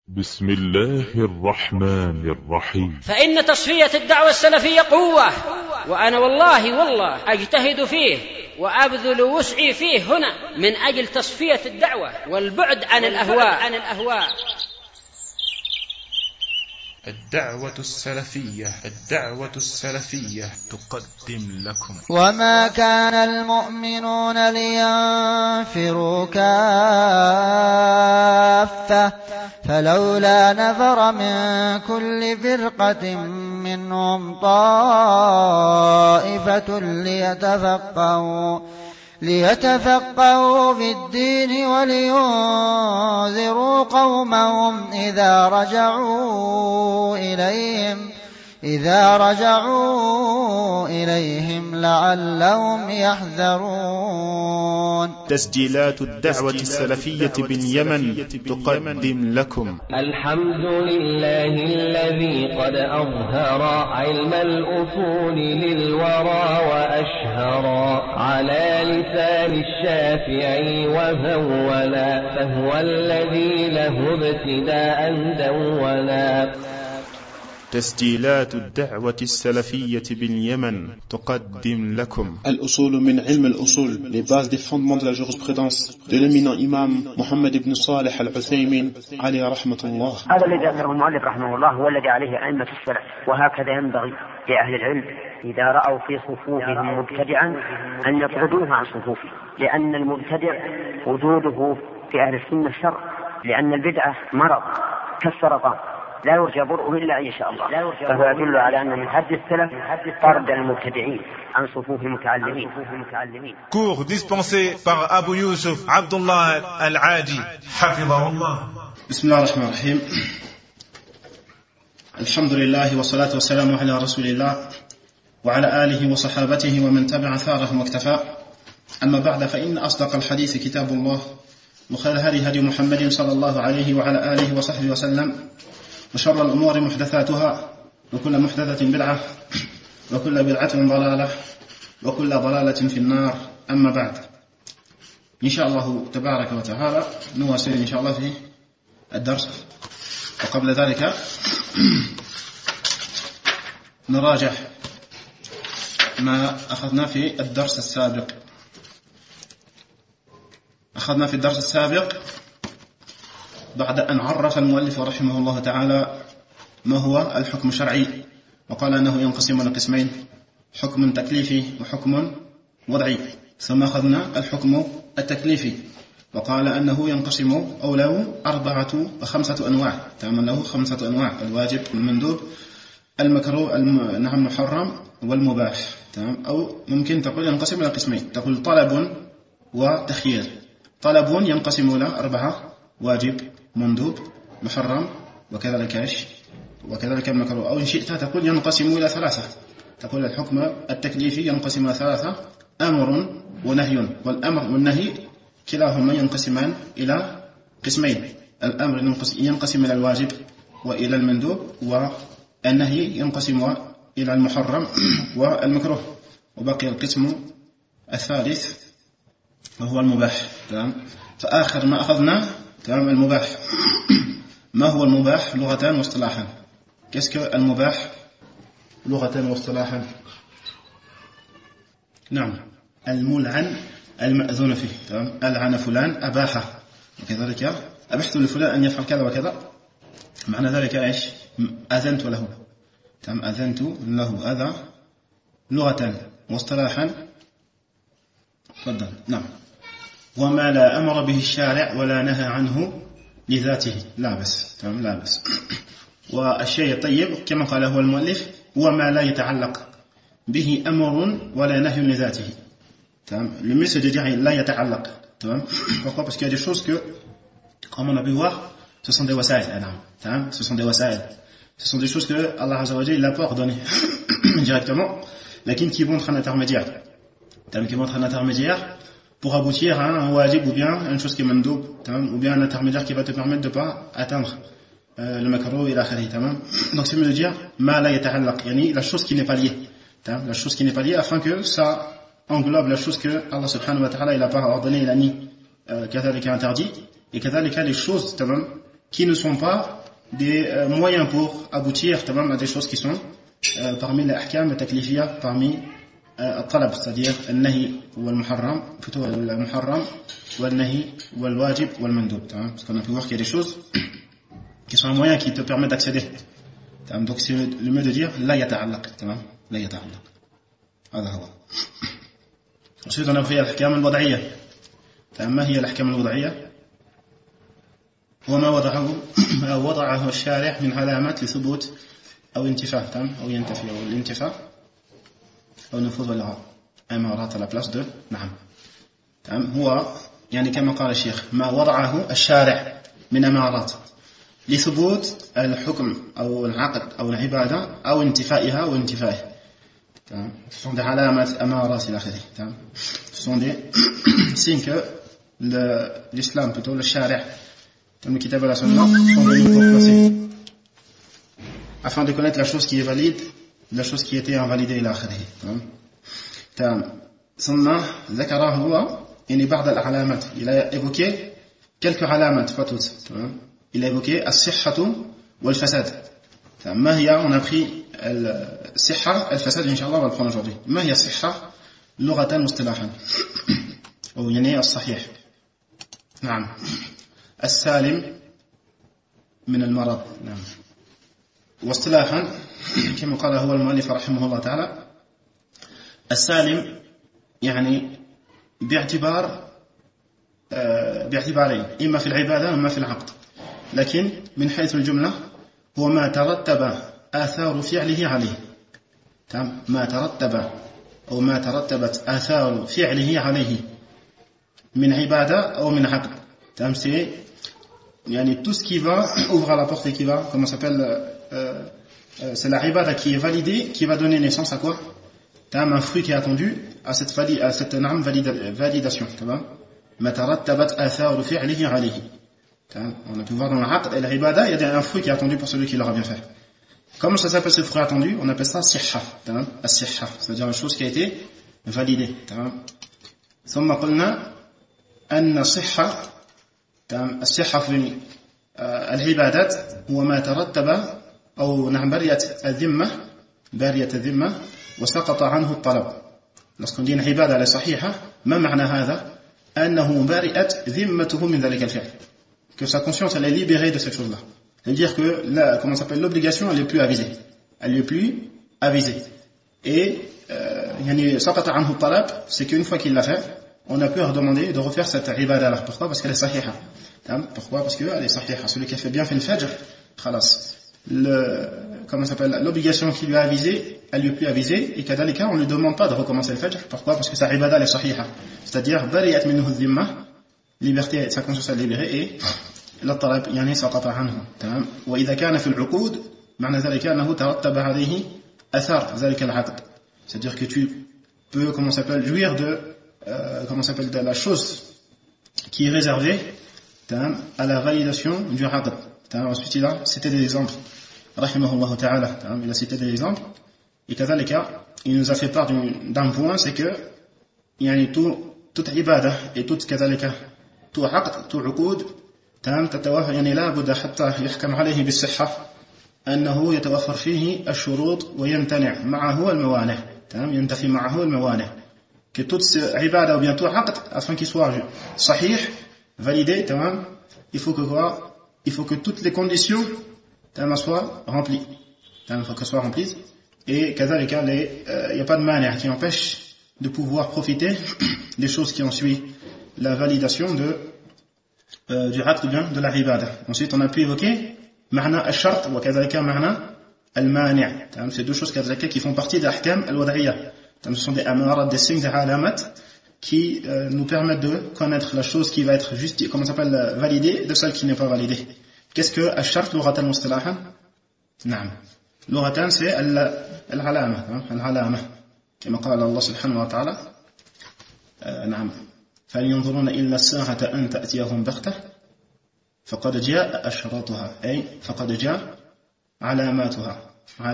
بسم الله الرحمن الرحيم. فإن تصفية الدعوة السلفية قوة، وأنا والله أجتهد فيه وأبذل وسعي فيه هنا من أجل تصفية الدعوة والبعد عن الأهواء. الدعوة السلفية تقدم لكم. وما كان المؤمنون لينفروا كافة فلولا نفر من كل فرقة منهم طائفة ليتفقهوا في الدين ولينذروا قومهم إذا رجعوا إليهم لعلهم يحذرون. تسجيلات الدعوة السلفية باليمن تقدم لكم. الحمد لله الذي قد أظهر علم الأصول للورى وأشهر على لسان الشافعي وهولا، فهو الذي له ابتداء دولا. تسجيلات الدعوة السلفية باليمن تقدم لكم. الأصول من علم الأصول, les bases des fondements de la jurisprudence de l'éminent imam Mohammed ibn Salih al-Uthaymin عليه رحمة الله. هذا الذي ذكره المؤلف رحمه الله هو الذي عليه أئمة السلف، وهكذا ينبغي لأهل العلم إذا رأوا في صفوفهم مبتدعا أن يطردوه عن صفوفه، لأن المبتدع وجوده في أهل السنة شر، لأن البدعة مرض كالسرطان لا يرجى برؤه إلا إن شاء الله، فهو يدل على أن من حد السلف طرد المبتدعين عن صفوف المتعلمين. Cours dispensé par Abu Yusuf Abdullah Al-Adi حفظه الله. بسم الله الرحمن الرحيم. الحمد لله والصلاة والسلام على رسول الله وعلى آله وصحابته ومن تبع ثارهم واكتفى. أما بعد، فإن أصدق الحديث كتاب الله، وخير الهدي هدي محمد صلى الله عليه وعلى آله وصحبه وسلم، وشر الأمور محدثاتها، وكل محدثة بدعة، وكل بدعة ضلالة، وكل ضلالة في النار. أما بعد، إن شاء الله تبارك وتعالى نواصل إن شاء الله في الدرس. وقبل ذلك نراجع ما أخذنا في الدرس السابق. أخذنا في الدرس السابق بعد أن عرف المؤلف رحمه الله تعالى ما هو الحكم الشرعي، وقال أنه ينقسم إلى قسمين: حكم تكليفي وحكم وضعي. ثم أخذنا الحكم التكليفي، وقال أنه ينقسم أو له 5 أنواع. تمام، له 5 أنواع: الواجب، المندوب، المكروه، المحرم، والمباح. تمام، أو ممكن تقول ينقسم إلى قسمين، تقول طلب وتخيير. طلب ينقسم إلى 4: واجب، مندوب، محرم، وكذلك المكروه. أو إن شئت تقول ينقسم إلى 3، تقول الحكم التكليفي ينقسم إلى 3: أمر ونهي. والأمر والنهي كلاهما ينقسمان إلى قسمين: الأمر ينقسم إلى الواجب وإلى المندوب، والنهي ينقسم إلى المحرم والمكروه. وبقي القسم الثالث وهو المباح. تمام، فآخر ما أخذنا تمام المباح. ما هو المباح لغة واصطلاحا؟ كيسك المباح لغة واصطلاحا؟ نعم، الملعن المأذون فيه. تمام، ألعن فلان، أباحه، وكذلك أبحت لفلان أن يفعل كذا وكذا. معنى ذلك إيش؟ أذنت له. تمام، أذنت له. هذا لغة واصطلاحا. تفضل. نعم. وما لا أمر به الشارع ولا نهى عنه لذاته لا بس. تمام، لا بس. والشيء الطيب كما قال هو المؤلف: وما لا يتعلق به أمر ولا نهي لذاته. Tamaam, le mieux c'est de dire la yata'allaq. Pourquoi? Parce qu'il y a des choses que, comme on a pu voir, ce sont des wasa'il. Ce sont des wasa'il. Ce sont des choses que Allah Azza wa Jalla n'a pas ordonné directement, mais qui vont être un intermédiaire. Qui vont être un intermédiaire pour aboutir à un wajib, ou bien une chose qui est mandoub, ou bien un intermédiaire qui va te permettre de ne pas atteindre le makruh et l'akhari. Donc c'est mieux de dire ma la yata'allaq, yani la chose qui n'est pas liée. La chose qui n'est pas liée, afin que ça englobe la chose que Allah subhanahu wa ta'ala il a pas ordonné, il a mis, qu'adhalika interdit, et qu'adhalika les choses qui ne sont pas des moyens pour aboutir à des choses qui sont parmi les ahkam et taklifiyya, parmi الطلب, c'est-à-dire النهي والمحرم, plutôt المحرم والنهي والواجب والمندوب, parce qu'on a pu voir qu'il y a des choses qui sont un moyen qui te permet d'accéder. Donc c'est le mieux de dire لا يتعلق, لا يتعلق. هذا هو. Ensuite on a pris الأحكام الوضعية. ما هي الأحكام الوضعية؟ وما وضعه الشارع من علامات لثبوت أو انتفاء, أو ينتفي, أو الانتفاء أو النفوذ والإعراض, أمارات à la place de نعم. هو يعني كما قال الشيخ ما وضعه الشارع من أمارات لثبوت الحكم أو العقد أو العبادة أو انتفائها أو انتفائه. Ce sont des علامات أمارات إلى آخره. Ce sont des signes que l'islam, plutôt le shari', comme le kitab et la sunna, sont venus pour placer afin de connaître la chose qui est valide, la chose qui était invalidée إلى آخره. ثم ذكر هو يعني بعض العلامات. Il a évoqué quelques علامات, pas toutes. Il a évoqué الصحة والفساد. ما هي, on a pris الصحة, الفساد إن شاء الله on va le prendre aujourd'hui. ما هي الصحة لغة مصطلحا, أو يعني الصحيح. نعم. السالم من المرض. نعم. واصطلاحا كما قال هو المؤلف رحمه الله تعالى السالم يعني باعتبارين, إما في العبادة وإما في العقد, لكن من حيث الجملة هو ما ترتب آثار فعله عليه. ما ترتب أو ما ترتبت آثار فعله عليه من عبادة أو من عقد. C'est يعني tout ce qui va ouvre la porte et qui va, comment s'appelle, c'est la ibada qui est validée, qui va donner naissance à quoi? Un fruit qui est attendu à cette validation. ما ترتبت آثار فعله عليه. On a pu voir dans l'aqd et l'ibada, il y a un fruit qui est attendu pour celui qui l'aura bien fait. Comment ça s'appelle ce fruit attendu? On appelle ça sihha, as-sihha, c'est-à-dire une chose qui a été validée. ثم قلنا أن الصحة في العبادات هو ما ترتب أو نعم بارية الذمة وسقط عنه الطلب. Lorsqu'on dit une ibada elle est صحيحة, ما معنى هذا؟ أنه بارئت ذمته من ذلك الفعل, que sa conscience elle est libérée de cette chose-là. C'est-à-dire que l'obligation elle est plus avisée. Et سقط عنه الطلب, c'est qu'une fois qu'il l'a fait, on a pu redemander de refaire cette ibada-là. Pourquoi? Parce qu'elle est sahiha. Pourquoi? Parce qu'elle est sahiha. Celui qui a fait bien fait le fajr, khalas. L'obligation qui lui a avisé, elle lui est plus avisée, et qu'à dans les cas, on ne lui demande pas de recommencer le fajr. Pourquoi? Parce que sa ibada elle est sahiha. C'est-à-dire, bariyat minhu dhimma, liberté, sa conscience est libérée, et la talab, yani saqata anhu. Wa idha kana fi al-uqud, ma'na dhalika annahu tarattaba alayhi athar dhalika al-aqd. C'est-à-dire que tu peux, jouir de la chose qui est réservée à la validation du aqd. Ensuite il a cité des exemples, rahimahullah ta'ala, il a cité des exemples, et kadhalika il nous a fait part d'un point, c'est que toute ibada et toute kadhalika tout aqd, tout uqud تتوفر, يعني لا بد حتى يحكم عليه بالصحة أنه يتوفر فيه الشروط ويمتنع معه الموانع. ينتفي معه الموانع. Que toute ibada ou bien tout aqd, afin qu'il soit sahih, validé, il faut que toutes les conditions soient remplies. Il faut qu'elles soient remplies. Et kadhalika, il n'y a pas de mani' qui empêche de pouvoir profiter des choses qui ont suivi la validation du aqd ou bien de la ibada. Ensuite, on a pu évoquer ma'na al-shart wa kadhalika ma'na al-mani'. C'est deux choses kadhalika qui font partie de l'ahkam al-wad'iyya. Ce sont des amarat, des signes, des alamat qui nous permettent de connaître la chose qui va être validée de celle qui n'est pas validée. Qu'est-ce que al-shart lughatan mustilahan? Naam. Lughatan c'est al-alama, al-alama. Comme قال الله سبحانه وتعالى نعم فلينظرون إلا الساعة أن تأتيهم بغتة فقد جاء أشراطها أي فقد جاء علاماتها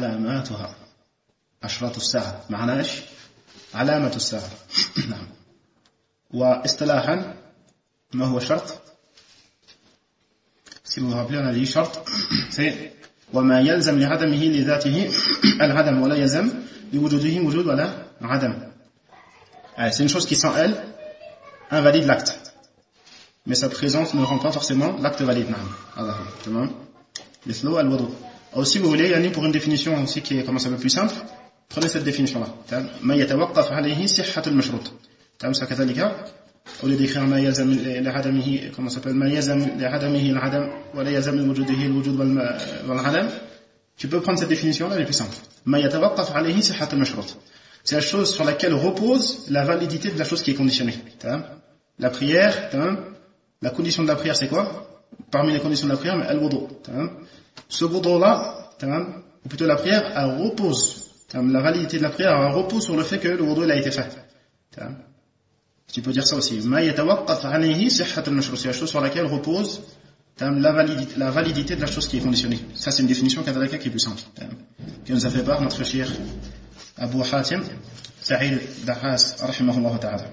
أشراط الساعة معناه إيش؟ علامة الساعة. نعم. واصطلاحا ما هو الشرط؟ Si vous vous rappelez, on a dit shart, c'est وما يلزم لعدمه لذاته العدم ولا يلزم لوجوده وجود ولا عدم. C'est une chose qui sans elle invalide l'acte, mais sa présence ne rend pas forcément l'acte valide. تمام. مثل الوضوء. Aussi vous voulez pour une définition aussi qui est comment ça peut plus simple, prenez cette définition là. ما يتوقف عليه صحة المشروط. تمام ça كذلك. Au lieu d'écrire ما يلزم لعدمه comment ça s'appelle ما يلزم لعدمه العدم ولا يلزم لوجوده الوجود والعدم, tu peux prendre cette définition là, elle est plus simple. ما يتوقف عليه صحة المشروط. C'est la chose sur laquelle repose la validité de la chose qui est conditionnée. La prière, la condition de la prière c'est quoi? Parmi les conditions de la prière, al-wudu. Ce wudu là, ou plutôt la prière, elle repose. La validité de la prière elle repose sur le fait que le wudu il a été fait. Tu peux dire ça aussi. ما يتوقف عليه صحة المشروط. C'est la chose sur laquelle repose la validité de la chose qui est conditionnée. Ça c'est une définition qui est plus simple. Qui nous a fait part notre cher Abu Hatim Sa'id Dahas رحمه الله تعالى.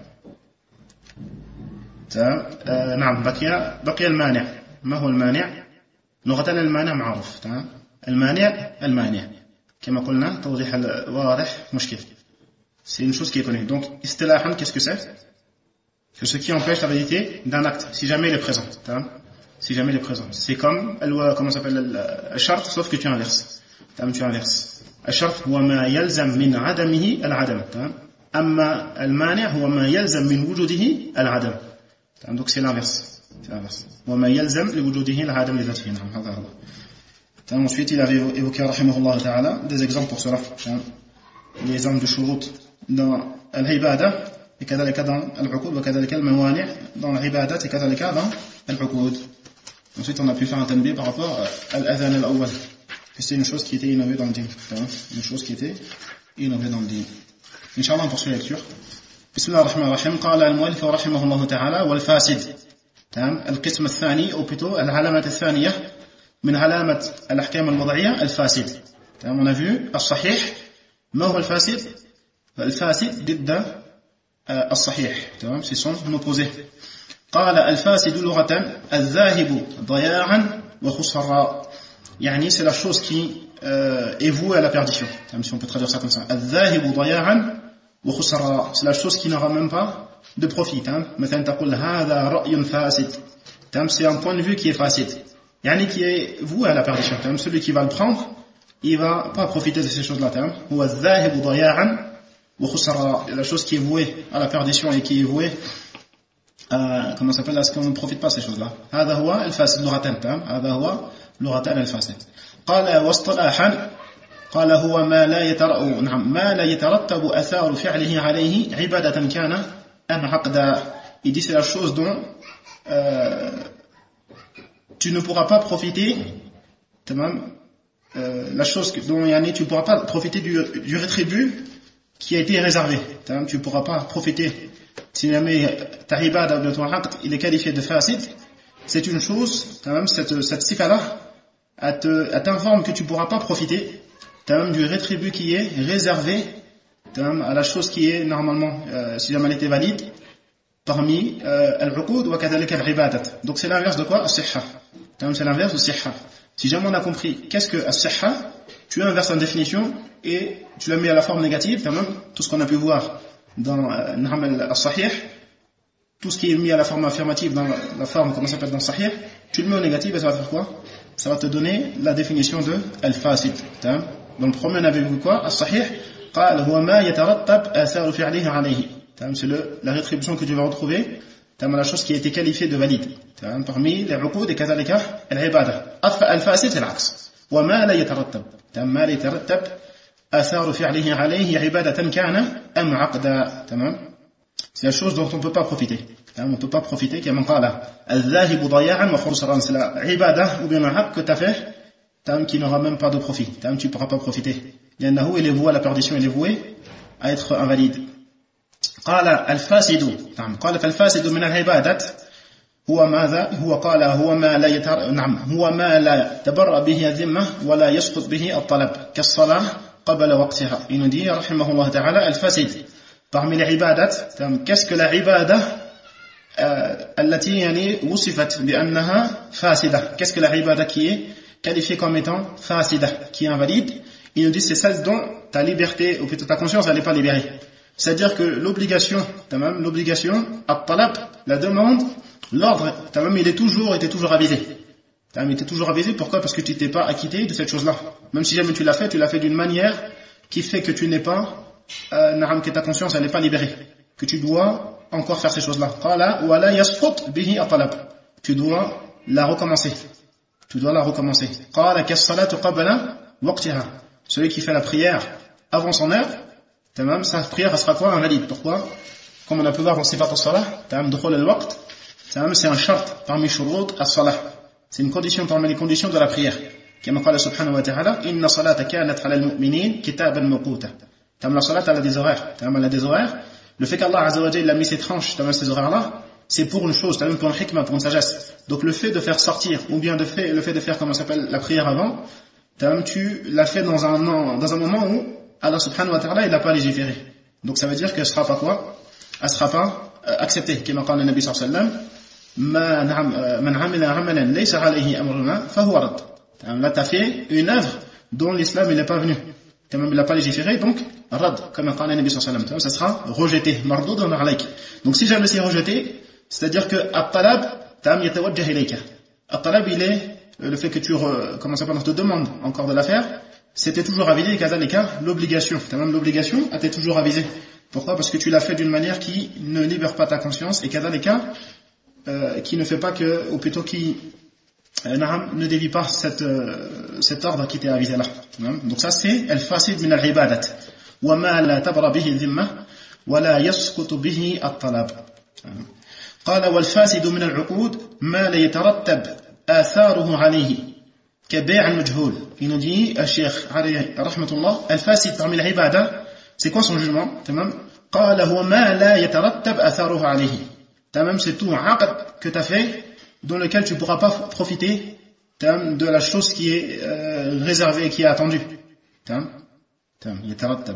نعم بقي المانع. ما هو المانع؟ لغة المانع معروف. المانع كما قلنا توضيح الواضح مشكل. C'est une chose qui est connue. Donc istilahan, qu'est-ce que c'est? C'est ce qui empêche la validité d'un acte si jamais il est présent. Si jamais il est présent, c'est comme comment s'appelle al-shart, sauf que tu inverses. Tu inverses. الشرط هو ما يلزم من عدمه العدم. أما المانع هو ما يلزم من وجوده العدم. Donc c'est l'inverse. وما يلزم لوجوده العدم لذاته. هذا هو. Ensuite il avait évoqué رحمه الله تعالى des exemples pour cela. Les exemples de shurut dans al-ibada et كذلك dans al-uqud وكذلك الموانع dans al-ibada et كذلك dans al-uqud. Ensuite on a pu faire un tanbih par rapport à al-adhan al-awwal. C'est une chose qui était innovée dans le dîn. Une chose qui était innovée dans le dîn. Inch'Allah, on poursuit la lecture. Bismillah ar-Rahman ar-Rahim. قال المؤلف رحمه الله تعالى والفاسد. القسم الثاني أو plutôt العلامة الثانية من علامة الأحكام الوضعية الفاسد. On a vu الصحيح. ما هو الفاسد؟ الفاسد ضد الصحيح. C'est son opposé. قال الفاسد لغة الذاهب ضياعا وخسرا. يعني c'est la chose qui est vouée à la perdition. Si on peut traduire ça comme ça. الذاهب ضياعا وخسرا. C'est la chose qui n'aura même pas de profit. مثلا تقول هذا رأي فاسد. C'est un point de vue qui est facile. يعني qui est voué à la perdition. Celui qui va le prendre, il va pas profiter de ces choses-là. هو الذاهب ضياعا وخسرا. La chose qui est vouée à la perdition et qui est vouée comment ça s'appelle, à ce qu'on ne profite pas de ces choses-là. هذا هو الفاسد لغة. هذا هو لغة الفاسد. قال واصطلاحا قال هو ما لا يترتب أثار فعله عليه عبادة كان أم عقدا. Il dit c'est la chose dont tu ne pourras pas profiter, la chose dont tu ne pourras pas profiter du rétribut qui a été réservé. Tu ne pourras pas profiter. Si jamais ta ibada de ton aqd il est qualifié de fasid, c'est une chose, cette sifa-là, elle t'informe que tu ne pourras pas profiter du rétribut qui est réservé à la chose qui est normalement, si jamais elle était valide, parmi al-uqud wa kadhalika al-ibadat. Donc c'est l'inverse de quoi? As-sihha. C'est l'inverse de sihha. Si jamais on a compris qu'est-ce que as-sihha, tu inverses la définition et tu la mets à la forme négative, tout ce qu'on a pu voir dans al-sahih, tout ce qui est mis à la forme affirmative dans la forme, comment ça s'appelle dans le sahih, tu le mets au négatif et ça va faire quoi? Ça va te donner la définition de al-fasid. Dans le premier on avait vu quoi? Al-sahih, قال هو ما يترتب آثار فعله عليه. C'est la rétribution que tu vas retrouver la chose qui a été qualifiée de valide parmi les uqud et كذلك العبادة. الفاسد c'est l'axe. وما لا يترتب ما لا يترتب آثار فعله عليه عبادة كان أم عقدا. C'est la chose dont on ne peut pas profiter. On ne peut pas profiter, comme قال الذاهب ضياعا وخسرا. C'est la ibada ou bien le haq que tu as fait qui n'aura même pas de profit. Tu ne pourras pas profiter. لأنه il est voué à la perdition, il est voué à être invalide. قال الفاسد قال فالفاسد من العبادة هو ماذا؟ هو قال هو ما لا هو ما لا تبرأ به الذمة ولا يسقط به الطلب كالصلاة قبل وقتها. Il nous dit رحمه الله تعالى الفاسد parmi les ibadat. Qu'est-ce que la ibada التي يعني وصفت بأنها فاسدة. Qu'est-ce que la ibada qui est qualifiée comme étant fasida, qui est invalide? Il nous dit c'est celle dont ta liberté, ou plutôt ta conscience, elle n'est pas libérée. C'est-à-dire que l'obligation, at-talab, la demande, l'ordre, il était toujours avisé. Il était toujours avisé, pourquoi? Parce que tu t'es pas acquitté de cette chose-là. Même si jamais tu l'as fait d'une manière qui fait que tu n'es pas, que ta conscience, elle n'est pas libérée. Que tu dois encore faire ces choses-là. Tu dois la recommencer. Celui qui fait la prière avant son heure, sa prière elle sera quoi? Invalide. Pourquoi? Comme on a pu voir dans Sifat al-Salah, c'est un shart parmi shurut al-Salah. C'est une condition parmi les conditions de la prière. Comme Allah subhanahu wa ta'ala, inna salata kanat ala al-mu'minin kitaban mawquta. La salat elle a des horaires. Le fait qu'Allah Azza wa Jalla a mis ces tranches, ces horaires-là, c'est pour une chose, pour une hikmah, pour une sagesse. Donc le fait de faire sortir, ou bien le fait de faire, la prière avant, tu l'as fait dans un moment où Allah subhanahu wa ta'ala, il n'a pas légiféré. Donc ça veut dire qu'elle sera pas quoi? Elle sera pas acceptée. Comme قال النبي صلى الله عليه وسلم, من عمل عملا ليس عليه أمرنا فهو رد. Là tu as fait une œuvre dont l'islam il n'est pas venu. Il n'a pas légiféré, donc rad, comme قال النبي صلى الله عليه وسلم, ça sera rejeté, mardoudan alayk. Donc si jamais c'est rejeté, c'est-à-dire que at-talab yatawajjah ilayka. At-talab il est le fait que tu te demandes encore de la faire, c'était toujours avisé, et kazalika, l'obligation a été toujours avisée. Pourquoi? Parce que tu l'as fait d'une manière qui ne libère pas ta conscience, et kazalika, qui ne fait pas que, ou plutôt qui ne dévie pas cet ordre qui t'est avisé là. Donc ça c'est al-fasid min al-ibadat. Wa ma la tabra bihi al-dhimma, wa la yasqutu bihi at-talab. قال والفاسد من العقود ما لا يترتب آثاره عليه كبيع المجهول. Il nous dit الشيخ عليه رحمة الله الفاسد parmi العبادة c'est quoi son jugement? قال هو ما لا يترتب آثاره عليه. C'est tout un aqd que tu as fait dans lequel tu ne pourras pas profiter de la chose qui est réservée et qui est attendue. يترتب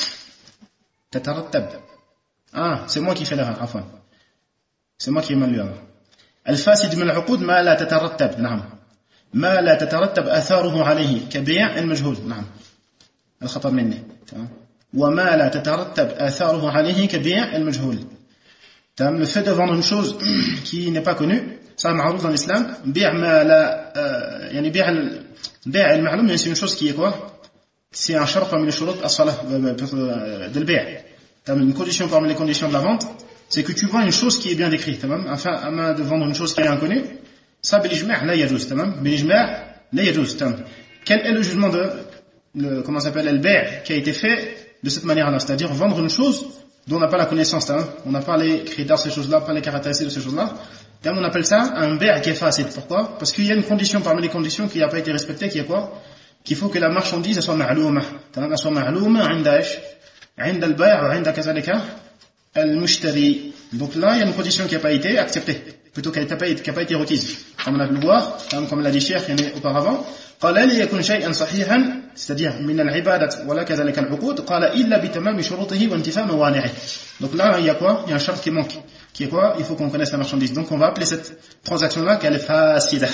تترتب. C'est moi qui fais l'erreur, عفوا. C'est moi qui ai mal lu. الفاسد من العقود ما لا تترتب. نعم. ما لا تترتب آثاره عليه كبيع المجهول. نعم. الخطأ مني. وما لا تترتب آثاره عليه كبيع المجهول. Le fait de vendre une chose qui n'est pas connue, ça معروف dans l'islam. بيع ما لا يعني بيع المعلوم, c'est une chose qui est quoi? C'est un shart parmi les shurut as-salah de البيع. Une condition parmi les conditions de la vente, c'est que tu vends une chose qui est bien décrite, afin de vendre une chose qui est inconnue. Ça, bilijma' la yajouz, bilijma' la yajouz. Quel est le jugement comment s'appelle, al-bay' qui a été fait de cette manière-là? C'est-à-dire vendre une chose dont on n'a pas la connaissance, on n'a pas les critères de ces choses-là, pas les caractéristiques de ces choses-là. On appelle ça un bay' qui est facile. Pourquoi? Parce qu'il y a une condition parmi les conditions qui n'a pas été respectée, qui est quoi? Qu'il faut que la marchandise soit ma'louma. Elle soit ma'louma, 'inda ish? 'inda al-bay' ou 'inda kazalika al-mushtari. Donc là, il y a une condition qui n'a pas été acceptée, plutôt qu'elle n'a pas été requise. Comme on a pu le voir, comme l'a dit Cheikh auparavant, قال لي يكون شيئا صحيحا, c'est-à-dire من العبادة ولا كذلك العقود, قال إلا بتمام شروطه وانتفاء موانعه. Donc là, il y a quoi? Il y a un shart qui manque. Qui est quoi? Il faut qu'on connaisse la marchandise. Donc on va appeler cette transaction-là qu'elle est fasida.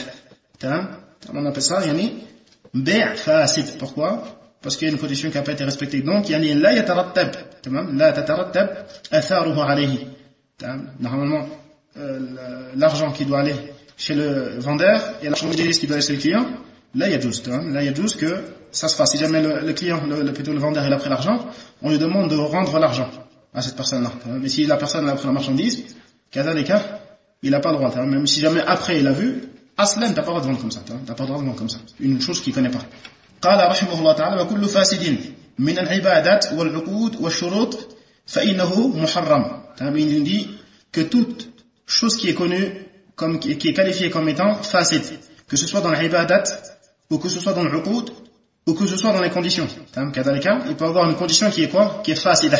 On appelle ça, yani, bay' fasid. Pourquoi? Parce qu'il y a une condition qui n'a pas été respectée. Donc, yani, la yatarattab, la tatarattab atharuhu alayhi. Normalement, l'argent qui doit aller chez le vendeur et l'argent qui doit aller chez le client, là il y a juste que ça se fasse. Si jamais le client, plutôt le vendeur, il a pris l'argent, on lui demande de rendre l'argent à cette personne-là. Mais si la personne a pris la marchandise, kazalika, il n'a pas le droit. Même si jamais après il a vu, aslan, t'as pas le droit de vendre comme ça. T'as pas le droit de vendre comme ça. Une chose qu'il connaît pas. قال رحمه الله تعالى وكل فاسد من العبادات والعقود والشروط فإنه محرم. Il dit que toute chose qui est connue, qui est qualifiée comme étant fasid, que ce soit dans l'ibadat, ou que ce soit dans le uqud, ou que ce soit dans les conditions. Il peut y avoir une condition qui est quoi? Qui est fasida.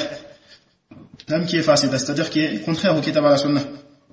Qui est fasida, c'est-à-dire qui est contraire au kitab à la sunnah.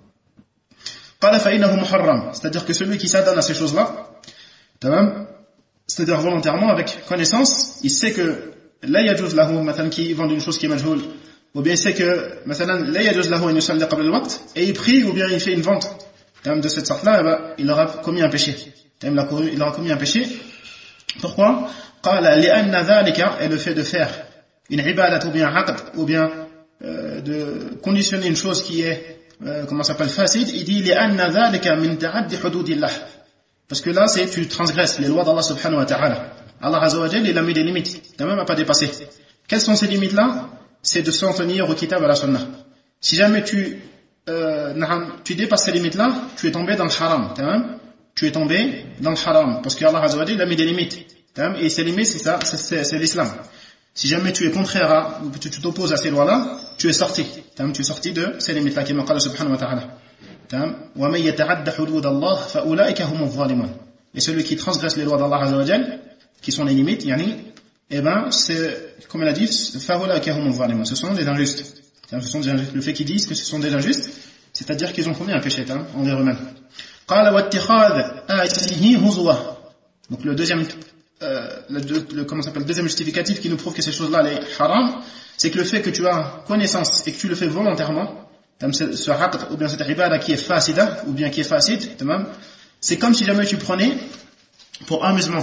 قال فإنه محرم, c'est-à-dire que celui qui s'adonne à ces choses-là, c'est-à-dire volontairement, avec connaissance, il sait que la yajouz lahu, qui vend une chose qui est majhoul, ou bien il sait que مثلا لا يجوز له أن يصلي قبل الوقت et il prie ou bien il fait une vente de cette sorte-là, il aura commis un péché. Il aura commis un péché. Pourquoi? قال لأن ذلك est le fait de faire une ibadat ou bien aqd ou bien de conditionner une chose qui est comment ça s'appelle fasid, il dit لأن ذلك من تعدي حدود الله. Parce que là c'est tu transgresses les lois d'Allah subhanahu wa ta'ala. Allah azza wa jalla il a mis des limites, t'as même à pas dépasser. Quelles sont ces limites là? C'est de s'en tenir au kitab à la sunnah. Si jamais tu dépasses ces limites là, tu es tombé dans le haram, tu es tombé dans le haram parce que Allah azza wa jalla il a mis des limites. Et ces limites c'est l'islam. Si jamais tu es contraire à, ou tu t'opposes à ces lois-là, tu es sorti de ces limites-là qui m'en subhanahu wa ta'ala. وَمَنْ يَتَعَدَّ حُدُودَ اللَّهِ فَأُولَٰئِكَ هُمُ الظَّالِمُونَ. Et celui qui transgresse les lois d'Allah azza wa jalla, qui sont les limites, eh ben, c'est, comme il a dit, فَأُولَٰئِكَ هُمُ الظَّالِمُونَ. Ce sont des injustes. Le fait qu'ils disent que ce sont des injustes, c'est-à-dire qu'ils ont commis un péché envers eux-mêmes. قَالَ وَاتِّخَاذَ آيَاتِهِ هُزُوًا. Donc le deuxième deuxième justificatif qui nous prouve que ces choses-là les haram, c'est que le fait que tu as connaissance et que tu le fais volontairement, ce aqd ou bien cette ibada qui est fasida ou bien qui est facide, c'est comme si jamais tu prenais pour amusement,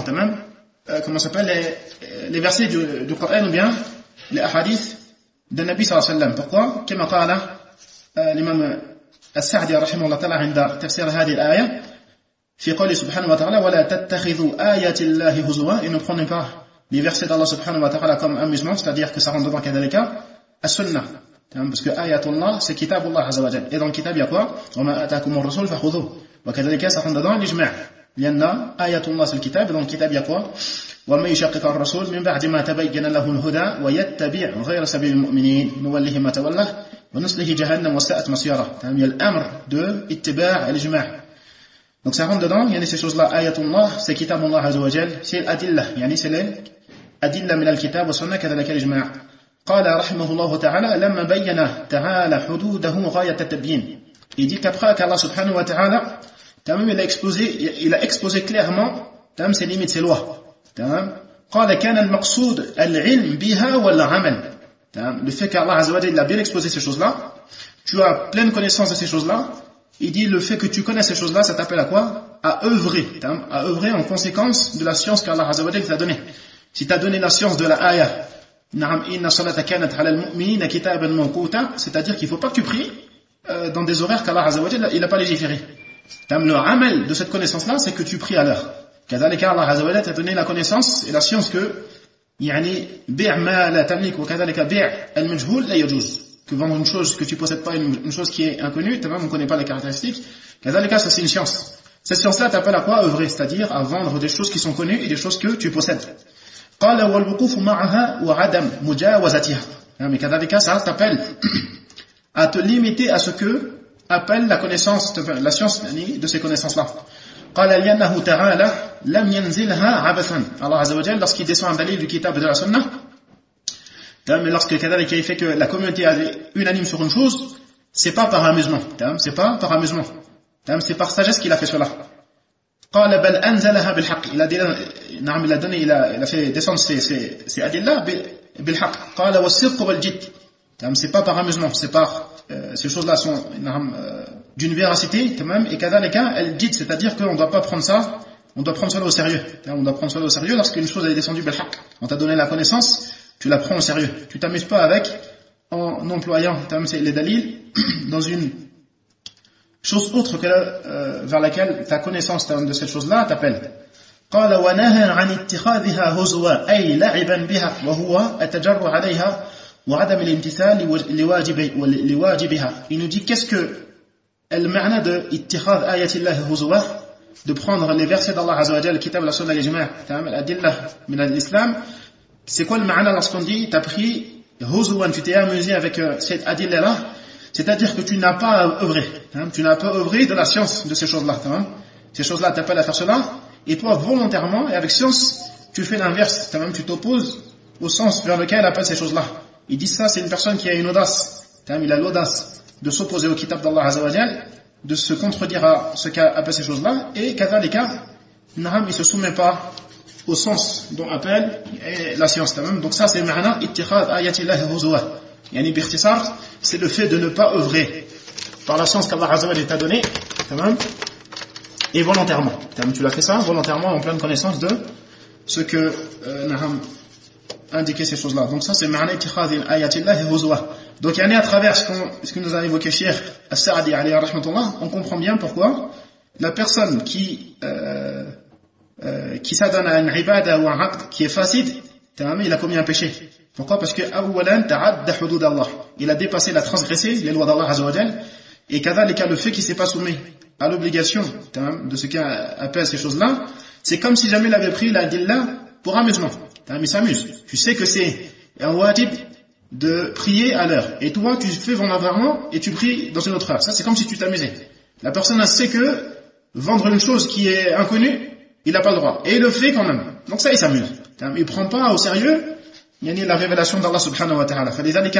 les versets du Coran ou bien les hadiths d'un Nabi sallallahu alayhi wa sallam. Pourquoi? كما قال l'imam السعدي رحمه الله تعالى عند تفسير هذه الآية في قوله سبحانه وتعالى ولا تتخذوا آيات الله هزوا. Et ne prenez pas les versets d'Allah subhanahu wa ta'ala comme amusement, c'est-à-dire que ça rentre dedans kadhalika as-sunnah, parce que ayatullah c'est kitabullah azza wa jalla, et dans le kitab il y a quoi? وما آتاكم الرسول فخذوه. وكذلك ça rentre dedans l'ijma', لأن ayatullah c'est le kitab, et dans le kitab il y a quoi? ومن يشقق الرسول من بعد ما تبين له الهدى ويتبع غير سبيل المؤمنين نوله ما تولى ونصله جهنم وساءت مصيره. Il y a l'amr de ittiba' al-ijma'. Donc ça rentre dedans, il y a ces choses-là, ayatullah, c'est kitabullah azza wa jal, c'est l'adillah, c'est l'adillah min al-kitab wa sunnah kadhalika al-ijma'. قال رحمه الله تعالى لما بين تعالى حدوده غاية التبيين. Il dit qu'après qu'Allah subhanahu wa ta'ala, il a exposé clairement ses limites, ses lois. قال كان المقصود العلم بها والعمل. Le fait qu'Allah azza wa jal a bien exposé ces choses-là, tu as pleine connaissance de ces choses-là. Il dit le fait que tu connais ces choses-là, ça t'appelle à quoi? À œuvrer en conséquence de la science qu'Allah azza wa jalla t'a donnée. Si t'as donné la science de la ayah, c'est-à-dire qu'il ne faut pas que tu pries dans des horaires qu'Allah azza wa jalla il n'a pas légiféré. Le amal de cette connaissance-là, c'est que tu pries à l'heure. Kadhalika Allah azza wa jalla t'a donné la connaissance et la science que que vendre une chose que tu possèdes pas, une chose qui est inconnue, on ne connaît pas les caractéristiques. Kadhalika, ça c'est une science. Cette science-là t'appelle à quoi? Œuvrer, c'est-à-dire à vendre des choses qui sont connues et des choses que tu possèdes. قال والوقوف معها وعدم مجاوزتها. Mais kadhalika, ça t'appelle à te limiter à ce que appelle la connaissance, la science de ces connaissances-là. قال لأنه تعالى لم ينزلها عبثا. Allah azza wa jalla, lorsqu'il descend un dalil du kitab de la sunnah, mais lorsque kadhalika il fait que la communauté est unanime sur une chose, c'est pas par amusement, c'est par sagesse qu'il a fait cela. قال بل أنزلها بالحق. Il a fait descendre ces adillah بالحق. قال والصدق والجد. C'est pas par amusement, c'est par ces choses-là sont d'une véracité, et kadhalika al-jid, c'est-à-dire qu'on ne doit pas prendre ça, on doit prendre cela au sérieux. On doit prendre cela au sérieux lorsqu'une chose est descendue بالحق. On t'a donné la connaissance, tu la prends au sérieux. Tu t'amuses pas avec en employant les dalils dans une chose autre que vers laquelle ta connaissance de cette chose-là t'appelle. قال ونهى عن اتخاذها هزوا أي لعبا بها وهو التجرع عليها وعدم الامتثال لواجبها. Il nous dit qu'est-ce que le ma'na de اتخاذ آيات الله هزوا, de prendre les versets d'Allah azza wa jalla, le kitab, la sunna, l'ijma', l'adillah min al-islam. C'est quoi le ma'na lorsqu'on dit t'as pris huzwan, tu t'es amusé avec cette adillah-là, c'est-à-dire que tu n'as pas œuvré, tu n'as pas œuvré de la science de ces choses-là. Ces choses-là t'appellent à faire cela, et toi volontairement et avec science tu fais l'inverse, tu t'opposes au sens vers lequel elle appelle ces choses-là. Il dit ça, c'est une personne qui a une audace, il a l'audace de s'opposer au kitab d'Allah azza wa jalla, de se contredire à ce qu'appelle ces choses-là, et kadhalika il se soumet pas au sens dont appelle la science. Donc ça c'est ma'na ittikhad ayatillahi huzwa, Yani bikhtisar, c'est le fait de ne pas œuvrer par la chance qu'Allah Azza wa Jalla t'a donnée, et volontairement. Tu l'as fait ça volontairement en pleine connaissance de ce que indiqué ces choses-là. Donc ça c'est ma'na ittikhadhi ayatillahi huzwa. Donc à travers ce que nous a évoqué Cheikh As-Sa'di alayhi rahmatullah, on comprend bien pourquoi la personne qui s'adonne à une ibada ou un acte qui est facile, il a commis un péché. Pourquoi? Parce que awwalan ta'adda hudud Allah. Il a dépassé, il a transgressé les lois d'Allah Azza wa Jalla, et kadhalika le fait qu'il s'est pas soumis à l'obligation de ce qui appelle ces choses-là, c'est comme si jamais il avait pris la dilla pour amusement. Il s'amuse. Tu sais que c'est un wajib de prier à l'heure. Et toi, tu fais volontairement et tu pries dans une autre heure. Ça, c'est comme si tu t'amusais. La personne sait que vendre une chose qui est inconnue, il n'a pas le droit. Et il le fait quand même. Donc ça, il s'amuse. Il ne prend pas au sérieux la révélation d'Allah subhanahu wa ta'ala.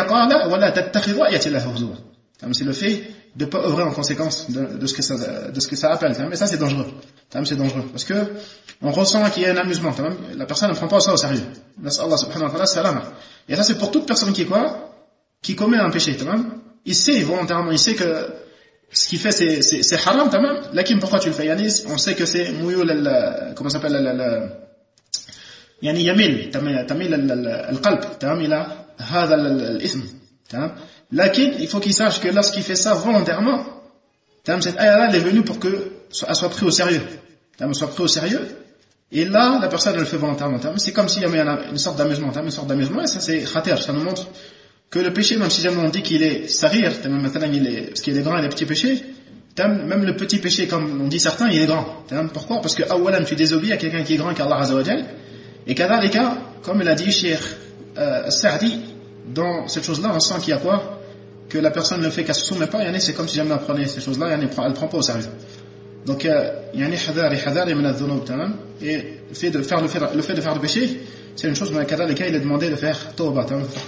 C'est le fait de ne pas œuvrer en conséquence de ce que ça appelle. Mais ça, c'est dangereux. C'est dangereux. Parce que on ressent qu'il y a un amusement. La personne ne prend pas ça au sérieux. Allah subhanahu wa ta'ala, salama. Et ça, c'est pour toute personne qui commet un péché. Il sait volontairement, il sait que ce qu'il fait, c'est haram. Lakin, pourquoi tu le fais? On sait que c'est mouyoul, comment ça s'appelle, يعني يميل تميل القلب إلى هذا الإثم. Lakin, il faut qu'il sache que lorsqu'il fait ça volontairement, cette ayah-là, elle est venue pour qu'elle soit prise au sérieux. Soit prise au sérieux. Et là, la personne, elle le fait volontairement. C'est comme s'il y avait une sorte d'amusement. Et ça, c'est khater. Ça nous montre que le péché, même si jamais on dit qu'il est sarir, parce qu'il est grand et les petits péchés, même le petit péché, comme on dit certains, il est grand. Pourquoi? Parce que, awalan, tu désobéis à quelqu'un qui est grand qu'Allah Azza wa Jalla. Et kadhalika, comme il a dit Cheikh As-Sa'di, dans cette chose-là, on sent qu'il y a quoi? Que la personne ne fait qu'elle se soumet pas, c'est comme si jamais elle prenait ces choses-là, elle ne prend pas au sérieux. Donc, hadari min adh-dhunub, et le fait de faire le péché, c'est une chose, mais kadhalika, il est demandé de faire tawbah,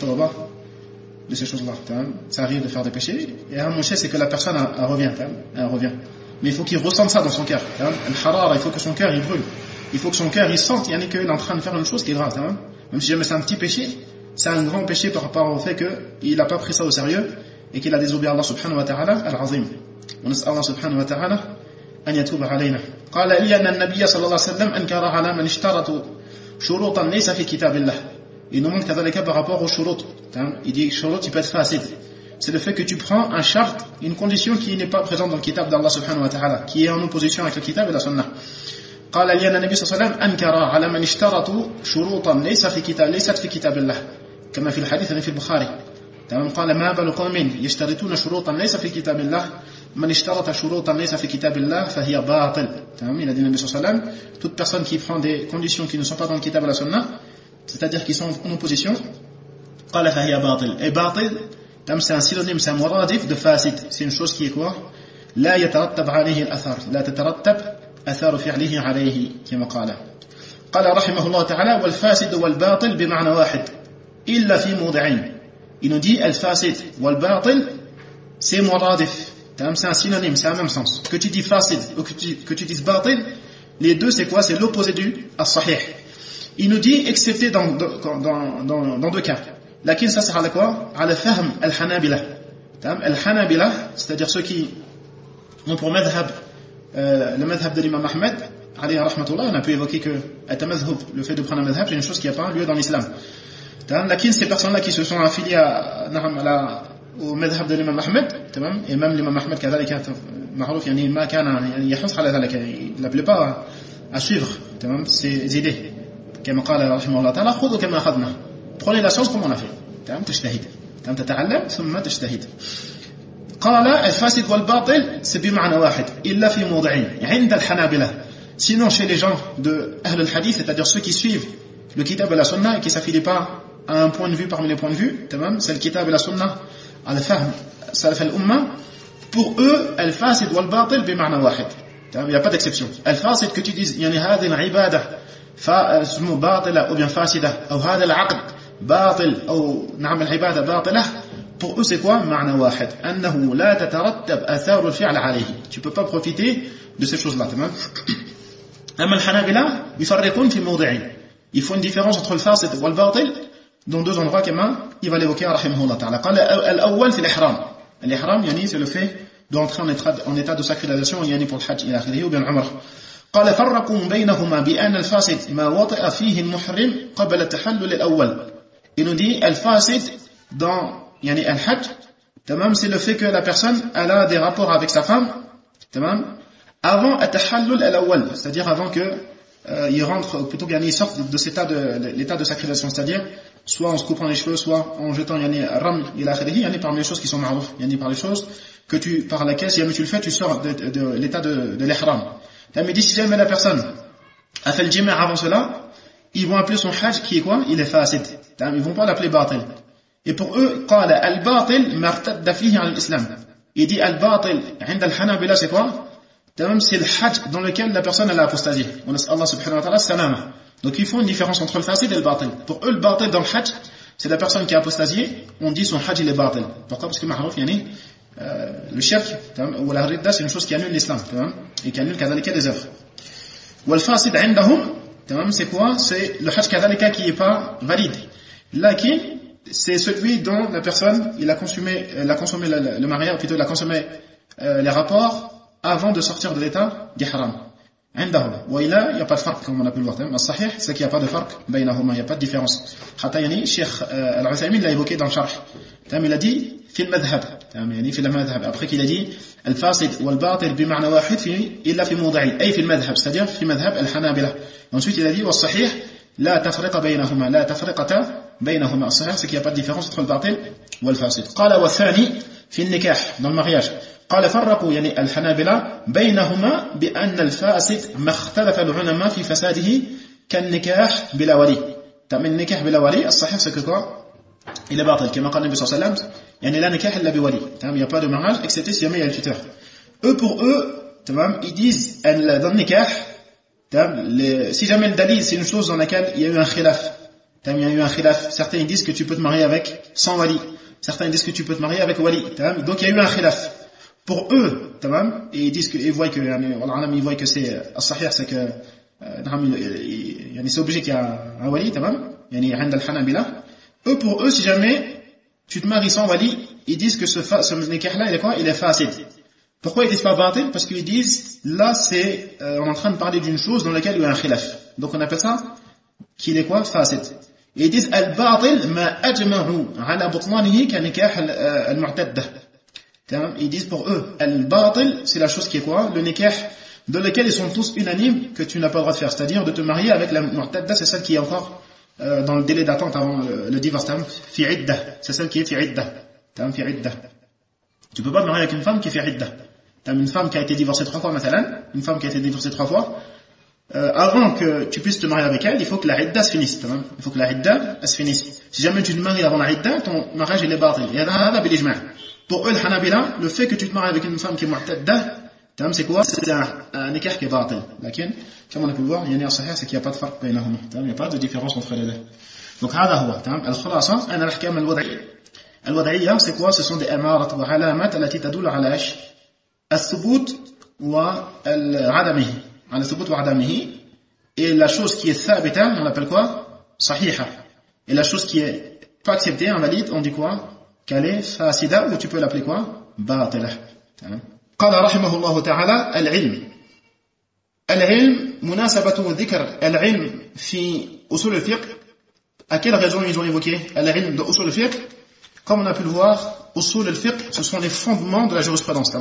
de ces choses-là. Ça arrive de faire des péchés, et un mouché, c'est que la personne elle revient. Mais il faut qu'il ressente ça dans son cœur. Al-harara, il faut que son cœur il brûle. Il faut que son cœur il sente qu'il est en train de faire une chose qui est grave. Même si jamais c'est un petit péché, c'est un grand péché par rapport au fait qu'il n'a pas pris ça au sérieux et qu'il a désobéi à Allah subhanahu wa ta'ala al-azim. On espère Allah subhanahu wa ta'ala أن يتوب علينا. قال لي أن النبي صلى الله عليه وسلم أنكر على من اشترط شروطا ليس في كتاب الله. Il nous montre كذلك par rapport aux shurut. Il dit shurut il peut être facile. C'est le fait que tu prends un shart, une condition qui n'est pas présente dans le kitab d'Allah subhanahu wa ta'ala, qui est en opposition avec le kitab et la sunnah. قال لي أن النبي صلى الله عليه وسلم أنكر على من اشترطوا شروطا ليست في كتاب الله كما في الحديث في البخاري. قال ما بال قوم يشترطون شروطا ليس في كتاب الله من اشترط شروطا ليس في كتاب الله فهي باطل. Il a dit le Nabi sallallahu alayhi wa sallam, toute personne qui prend des conditions qui ne sont pas dans le kitab et la sunnah, c'est-à-dire qui sont en opposition, قال فهي باطل. Et باطل, c'est un synonyme, c'est un muradif de fasid. C'est une chose qui est quoi? لا يترتب عليه الأثر, لا تترتب أثار فعله عليه كما قال رحمه الله تعالى والفاسد والباطل بمعنى واحد إلا في موضعين. Il nous dit الفاسد والباطل c'est muradif, c'est un synonyme, c'est un même sens. Que tu dis fasid ou que tu dises batil, les deux c'est quoi? C'est l'opposé du as-sahih. Il nous dit excepté dans deux cas. Lakin ça sera à quoi? À la fahm al-hanabila. Al-hanabila, c'est-à-dire ceux qui ont pour madhab le madhab de l'imam Ahmed alayhi rahmatullah. On a pu évoquer que le fait de prendre un madhab c'est une chose qui n'a pas lieu dans l'islam. Lakin ces personnes-là qui se sont affiliées au madhab de l'imam Ahmed, et même l'imam Ahmed كذلك معروف ما كان يحرص على ذلك, il n'appelait pas à suivre ses idées. كما قال رحمه الله تعالى خذوا كما أخذنا, prenez la chose comme on a fait. تجتهد, تتعلم ثم تجتهد. قال الفاسد والباطل c'est بمعنى واحد إلا في موضعين عند الحنابلة. Sinon chez les gens de Ahl al-Hadith, c'est-à-dire ceux qui suivent le kitab et la sunna et qui ne s'affilient pas à un point de vue parmi les points de vue, c'est le kitab et la sunna al-fahm salaf al-umma, pour eux al-fasid wal-batil bima'na wahid. Il n'y a pas d'exception. Al-fasid que tu dises yani هذه العبادة باطلة ou bien فاسدة أو هذا العقد باطل أو نعم العبادة باطلة, pour eux c'est quoi? معنى واحد أنه لا تترتب آثار الفعل عليه. Tu peux pas profiter de ces choses-là. أما الحنابلة يفرقون في موضعين. Ils font une différence entre le fasid wal-batil dans deux endroits il va l'évoquer rahimahullah ta'ala. قال الأول في الإحرام. الإحرام يعني c'est le fait d'entrer en état de sacralisation يعني pour le hajj إلى آخره ou bien العمرة. قال فرقوا بينهما بأن الفاسد ما وطئ فيه المحرم قبل التحلل الأول. Il nous dit الفاسد dans يعني الحج تمام, c'est le fait que la personne elle a des rapports avec sa femme تمام avant التحلل الأول, c'est-à-dire avant que il rentre, plutôt bien il sort de cet état l'état de sacralisation, c'est-à-dire soit en se coupant les cheveux, soit en jetant yani ram ila akhirih, yani parmi les choses qui sont ma'rouf, yani par les choses que par lesquelles si jamais tu le fais tu sors de l'état de l'ihram. Mais dit si jamais la personne a fait le jima' avant cela, ils vont appeler son hajj qui est quoi? Il est fasid. Ils vont pas l'appeler batil. Et pour eux, qala al-batil martadda fihi 'ala al-islam. Il dit al-batil 'inda al-hanabila c'est quoi? C'est le hajj dans lequel la personne elle a apostasié. On a Allah subhanahu wa ta'ala salama. Donc ils font une différence entre le fasid et le batil. Pour eux le batil dans le hajj, c'est la personne qui a apostasié, on dit son hajj il est batil. Pourquoi? Parce que ma'rouf yani le shirk ou la ridda c'est une chose qui annule l'islam et qui annule kadhalika des œuvres. Ou le fasid عندهم c'est quoi? C'est le hajj kadhalika qui est pas valide. Lakin c'est celui dont la personne il a consommé le mariage, plutôt il a consommé les rapports avant de sortir de l'état d'ihram. عندهم وإلا il n'y a pas de farq comme on a pu le voir. الصحيح c'est qu'il n'y a pas de farq بينهما, il n'y a pas de différence. حتى يعني الشيخ العثيمين l'a évoqué dans le sharh. Il a dit في المذهب يعني في المذهب, après qu'il a dit الفاسد والباطل بمعنى واحد في إلا في موضعين أي في المذهب, c'est-à-dire في مذهب الحنابلة. Ensuite il a dit والصحيح لا تفرق بينهما, لا تفرقة بينهما. الصحيح c'est qu'il n'y a pas de différence entre le باطل والفاسد. قال والثاني في النكاح dans le mariage. قال فرقوا يعني الحنابلة بينهما بأن الفاسد ما اختلف العلماء في فساده كالنكاح بلا ولي. النكاح بلا ولي الصحيح c'est que quoi? Il est باطل كما قال النبي صلى الله عليه وسلم يعني لا نكاح إلا بولي. Il n'y a pas de mariage excepté si jamais il y a le tuteur. Eux pour eux ils disent dans le nikah si jamais le dalil c'est une chose dans laquelle il y a eu un khilaf. Il y a eu un khilaf. Certains ils disent que tu peux te marier avec sans wali. Certains ils disent que tu peux te marier avec wali. Donc il y a eu un khilaf. Pour eux, et ils disent que ils voient que c'est as-sahih, c'est que c'est obligé qu'il y a un wali, eux pour eux si jamais tu te maries sans wali, ils disent que ce nikah là il est quoi? Il est fasid. Pourquoi ils disent pas batil? Parce qu'ils disent là c'est on est en train de parler d'une chose dans laquelle il y a un khilaf. Donc on appelle ça qu'il est quoi? Fasid. Et ils disent al-batil ma ajma'u ala butlanihi ka nikah al-mu'taddah. Ils disent pour eux, al-batil, c'est la chose qui est quoi? Le nikah, dans lequel ils sont tous unanimes que tu n'as pas le droit de faire. C'est-à-dire de te marier avec la mu'tadda, c'est celle qui est encore dans le délai d'attente avant le divorce. Fi idda, c'est celle qui est fi idda. Tu peux pas te marier avec une femme qui est fi idda. Une femme qui a été divorcée 3 fois, une femme qui a été divorcée 3 fois. Avant que tu puisses te marier avec elle, il faut que la idda se finisse. Il faut que la idda se finisse. Si jamais tu te maries avant la idda, ton mariage il est batil. Et hada bil ijma'. Pour eux, le Hanabila, le fait que tu te maries avec une femme qui est mu'tadda, c'est quoi? C'est un écart qui est batil. Lakin, comme on a pu le voir, il y a un sahih, c'est qu'il n'y a pas de farq bainahuma. Il n'y a pas de différence entre les deux. Donc, هذا هو. الخلاصة أن الأحكام الوضعية. الوضعية, c'est quoi? Ce sont des أمارات وعلامات التي تدل على إيش؟ الثبوت وعدمه. على الثبوت وعدمه. Et la chose qui est ثابتة, on l'appelle quoi? صحيحة. Et la chose qui est pas acceptée, invalide, on dit quoi? qu'elle est fasida, ou tu peux l'appeler quoi? Batila. قال رحمه الله تعالى العلم مناسبة ذكر العلم في أصول الفقه. À quelle raison ils ont évoqué العلم de أصول الفقه? Comme on a pu le voir, أصول الفقه, ce sont les fondements de la jurisprudence.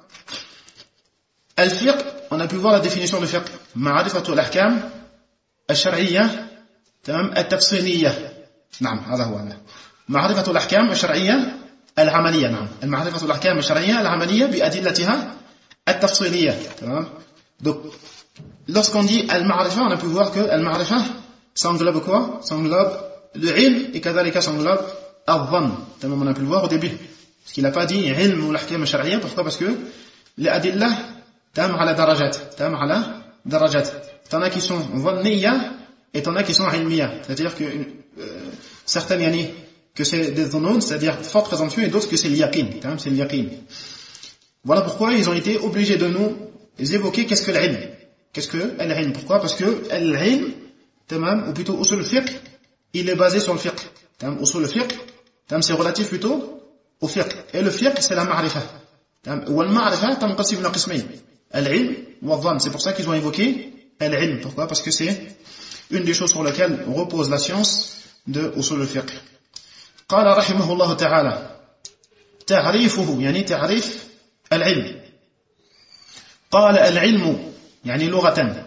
الفقه, on a pu voir la définition de fiqh. معرفة الأحكام الشرعية التفصيلية. نعم هذا هو. معرفة الأحكام الشرعية العملية. نعم معرفة الأحكام الشرعية العملية بأدلتها التفصيلية. Donc lorsqu'on dit al-ma'rifa, on a pu voir que al-ma'rifa ça englobe quoi? Ça englobe le ilm et kadhalika ça englobe al-dhann. On a pu le voir au début. Parce qu'il n'a pas dit ilm ou l'ahkam al-shar'iyya. Pourquoi? Parce que les adillah tam ala darajat. T'en as qui sont dhanniyya et t'en as qui sont ilmiyya. C'est-à-dire que certaines que c'est des dhunun, c'est-à-dire fort présomptueux, et d'autres que c'est l'yaqin. C'est l'yaqin. Voilà pourquoi ils ont été obligés de nous évoquer qu'est-ce que l'ilm. Qu'est-ce que l'ilm? Pourquoi? Parce que l'ilm, ou plutôt usul fiqh, il est basé sur le fiqh. usul al-fiqh, c'est relatif plutôt au fiqh. Et le fiqh, c'est la ma'rifa. Wal-ma'rifa, tanqasim ila qismayn. Al-ilm wa dhann. C'est pour ça qu'ils ont évoqué al-ilm. Pourquoi? Parce que c'est une des choses sur lesquelles repose la science de usul al-fiqh. قال رحمه الله تعالى تعريفه يعني تعريف العلم. قال العلم يعني لغة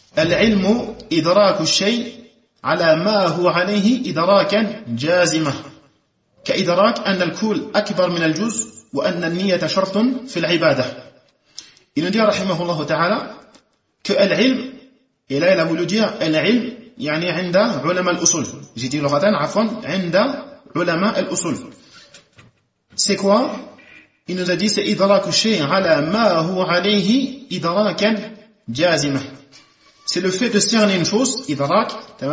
العلم إدراك الشيء على ما هو عليه إدراكا جازمة كإدراك أن الكل أكبر من الجزء وأن النية شرط في العبادة. Il nous dit رحمه الله تعالى que العلم et là il a voulu dire العلم يعني عند علماء الأصول. J'ai dit لغة عفوا عند علماء الأصول. C'est quoi? Il nous a dit c'est إدراك الشيء على ما هو عليه إدراكا جازمة. C'est le fait de cerner une chose, idrak,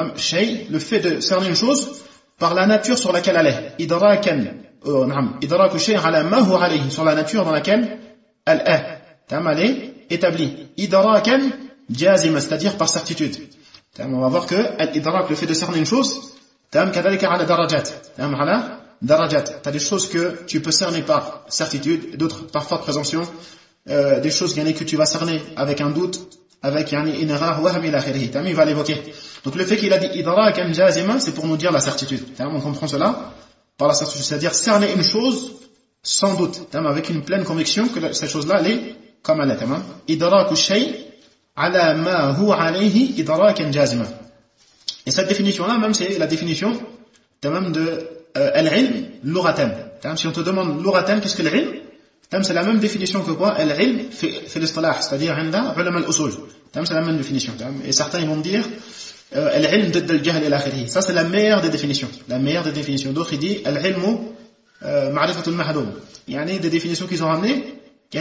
le fait de cerner une chose par la nature sur laquelle elle est. Idrakan, idraku shay ala ma huwa alayhi, sur la nature dans laquelle elle est. Elle est établie. Idrakan jazima, c'est-à-dire par certitude. On va voir que l'idrak, le fait de cerner une chose, kadhalika ala darajat. Ala darajat. Tu as des choses que tu peux cerner par certitude, d'autres par forte présomption, des choses que tu vas cerner avec un doute, avec une erreur, il va l'évoquer. Donc le fait qu'il a dit idrakan jazima, c'est pour nous dire la certitude. On comprend cela par la certitude, c'est-à-dire cerner une chose sans doute, avec une pleine conviction que cette chose-là, elle est comme elle est. Idraku shay ala ma huwa alayhi idrakan jazima. Et cette définition-là, même c'est la définition de al-ilm lughatan. Si on te demande lughatan, qu'est-ce que l'ilm? C'est la même définition que quoi? Al-ilm fait l'istilah, c'est-à-dire inda ulama al-usul. C'est la même définition. Et certains ils vont dire al-ilm ضد الجهل الى اخره. Ça c'est la meilleure des définitions. La meilleure des définitions. D'autres ils disent al-ilm ma'rifatu al-mahdum. Yani des définitions qu'ils ont ramenées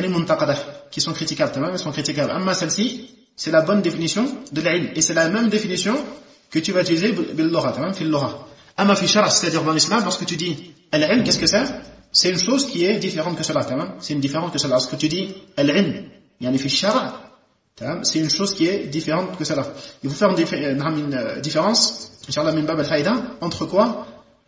qui sont critiquables. Elles sont critiquables. Amma celle-ci, c'est la bonne définition de l'ilm. Et c'est la même définition que tu vas utiliser bil-lugha, fi al-lugha. Amma fi shara, c'est-à-dire dans l'islam, lorsque tu dis al-ilm, qu'est-ce que c'est? C'est une chose qui est différente que cela, c'est une différente que cela. Lorsque tu dis al-ilm, yani fi shara, c'est une chose qui est différente que cela. Il faut faire une différence, inshallah min bab al-faïda, entre quoi?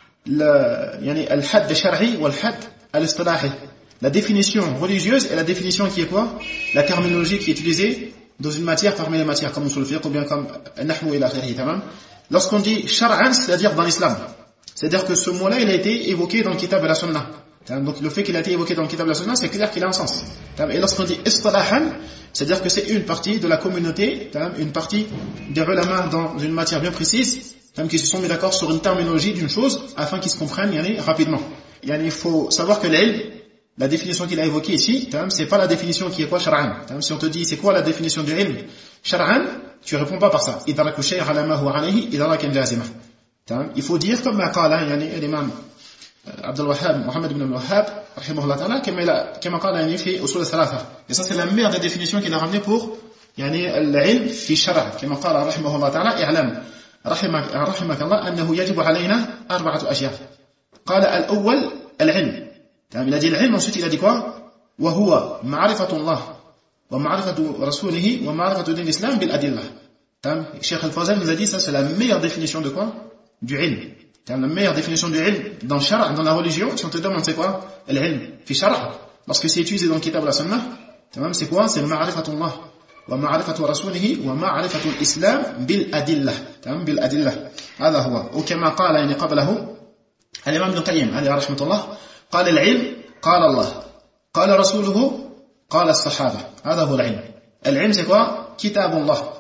Yani al-hadd shar'i ou al-hadd al-istilahi. La définition religieuse et la définition qui est quoi? La terminologie qui est utilisée dans une matière parmi les matières, comme usul fiqh ou bien comme nahwu ila akhirih. Lorsqu'on dit shar'an, c'est-à-dire dans l'islam, c'est-à-dire que ce mot-là, il a été évoqué dans le kitab et la sunna. Donc le fait qu'il a été évoqué dans le kitab et la sunna, c'est clair qu'il a un sens. Et lorsqu'on dit istilahan, c'est-à-dire que c'est une partie de la communauté, une partie des ulama dans une matière bien précise, qui se sont mis d'accord sur une terminologie d'une chose afin qu'ils se comprennent rapidement. Il faut savoir que l'ilm, la définition qu'il a évoquée ici, c'est pas la définition qui est quoi shar'an. Si on te dit c'est quoi la définition du ilm shar'an, tu réponds pas par ça. Idraku shay' ala ma huwa alayhi idrakan jazima. Il faut dire comme قال l'imam عبد الوهاب محمد بن الوهاب رحمه الله تعالى كما قال في أصول الثلاثة. Et ça c'est la meilleure des définitions qu'il a ramené pour العلم في الشرع كما قال رحمه الله تعالى اعلم رحمك الله أنه يجب علينا 4 أشياء. قال الأول العلم. Il a dit العلم, ensuite il a dit quoi? وهو معرفة الله ومعرفة رسوله ومعرفة دين الإسلام بالأدلة. Cheikh Al-Fawzan nous a dit ça c'est la meilleure définition de quoi? Du ilm. La meilleure définition du ilm dans le shara', dans la religion, si on te demande c'est quoi? L'ilm fi shara'. Lorsque c'est utilisé dans le kitab et la sunnah, c'est quoi? C'est ma'rifatullah wa ma'rifatu rasulihi wa ma'rifatu l'islam bil adillah. Bil adillah. هذا هو. وكما قال يعني قبله الإمام ابن القيم عليه رحمة الله قال العلم قال الله قال رسوله قال الصحابة. هذا هو العلم. العلم c'est quoi? كتاب الله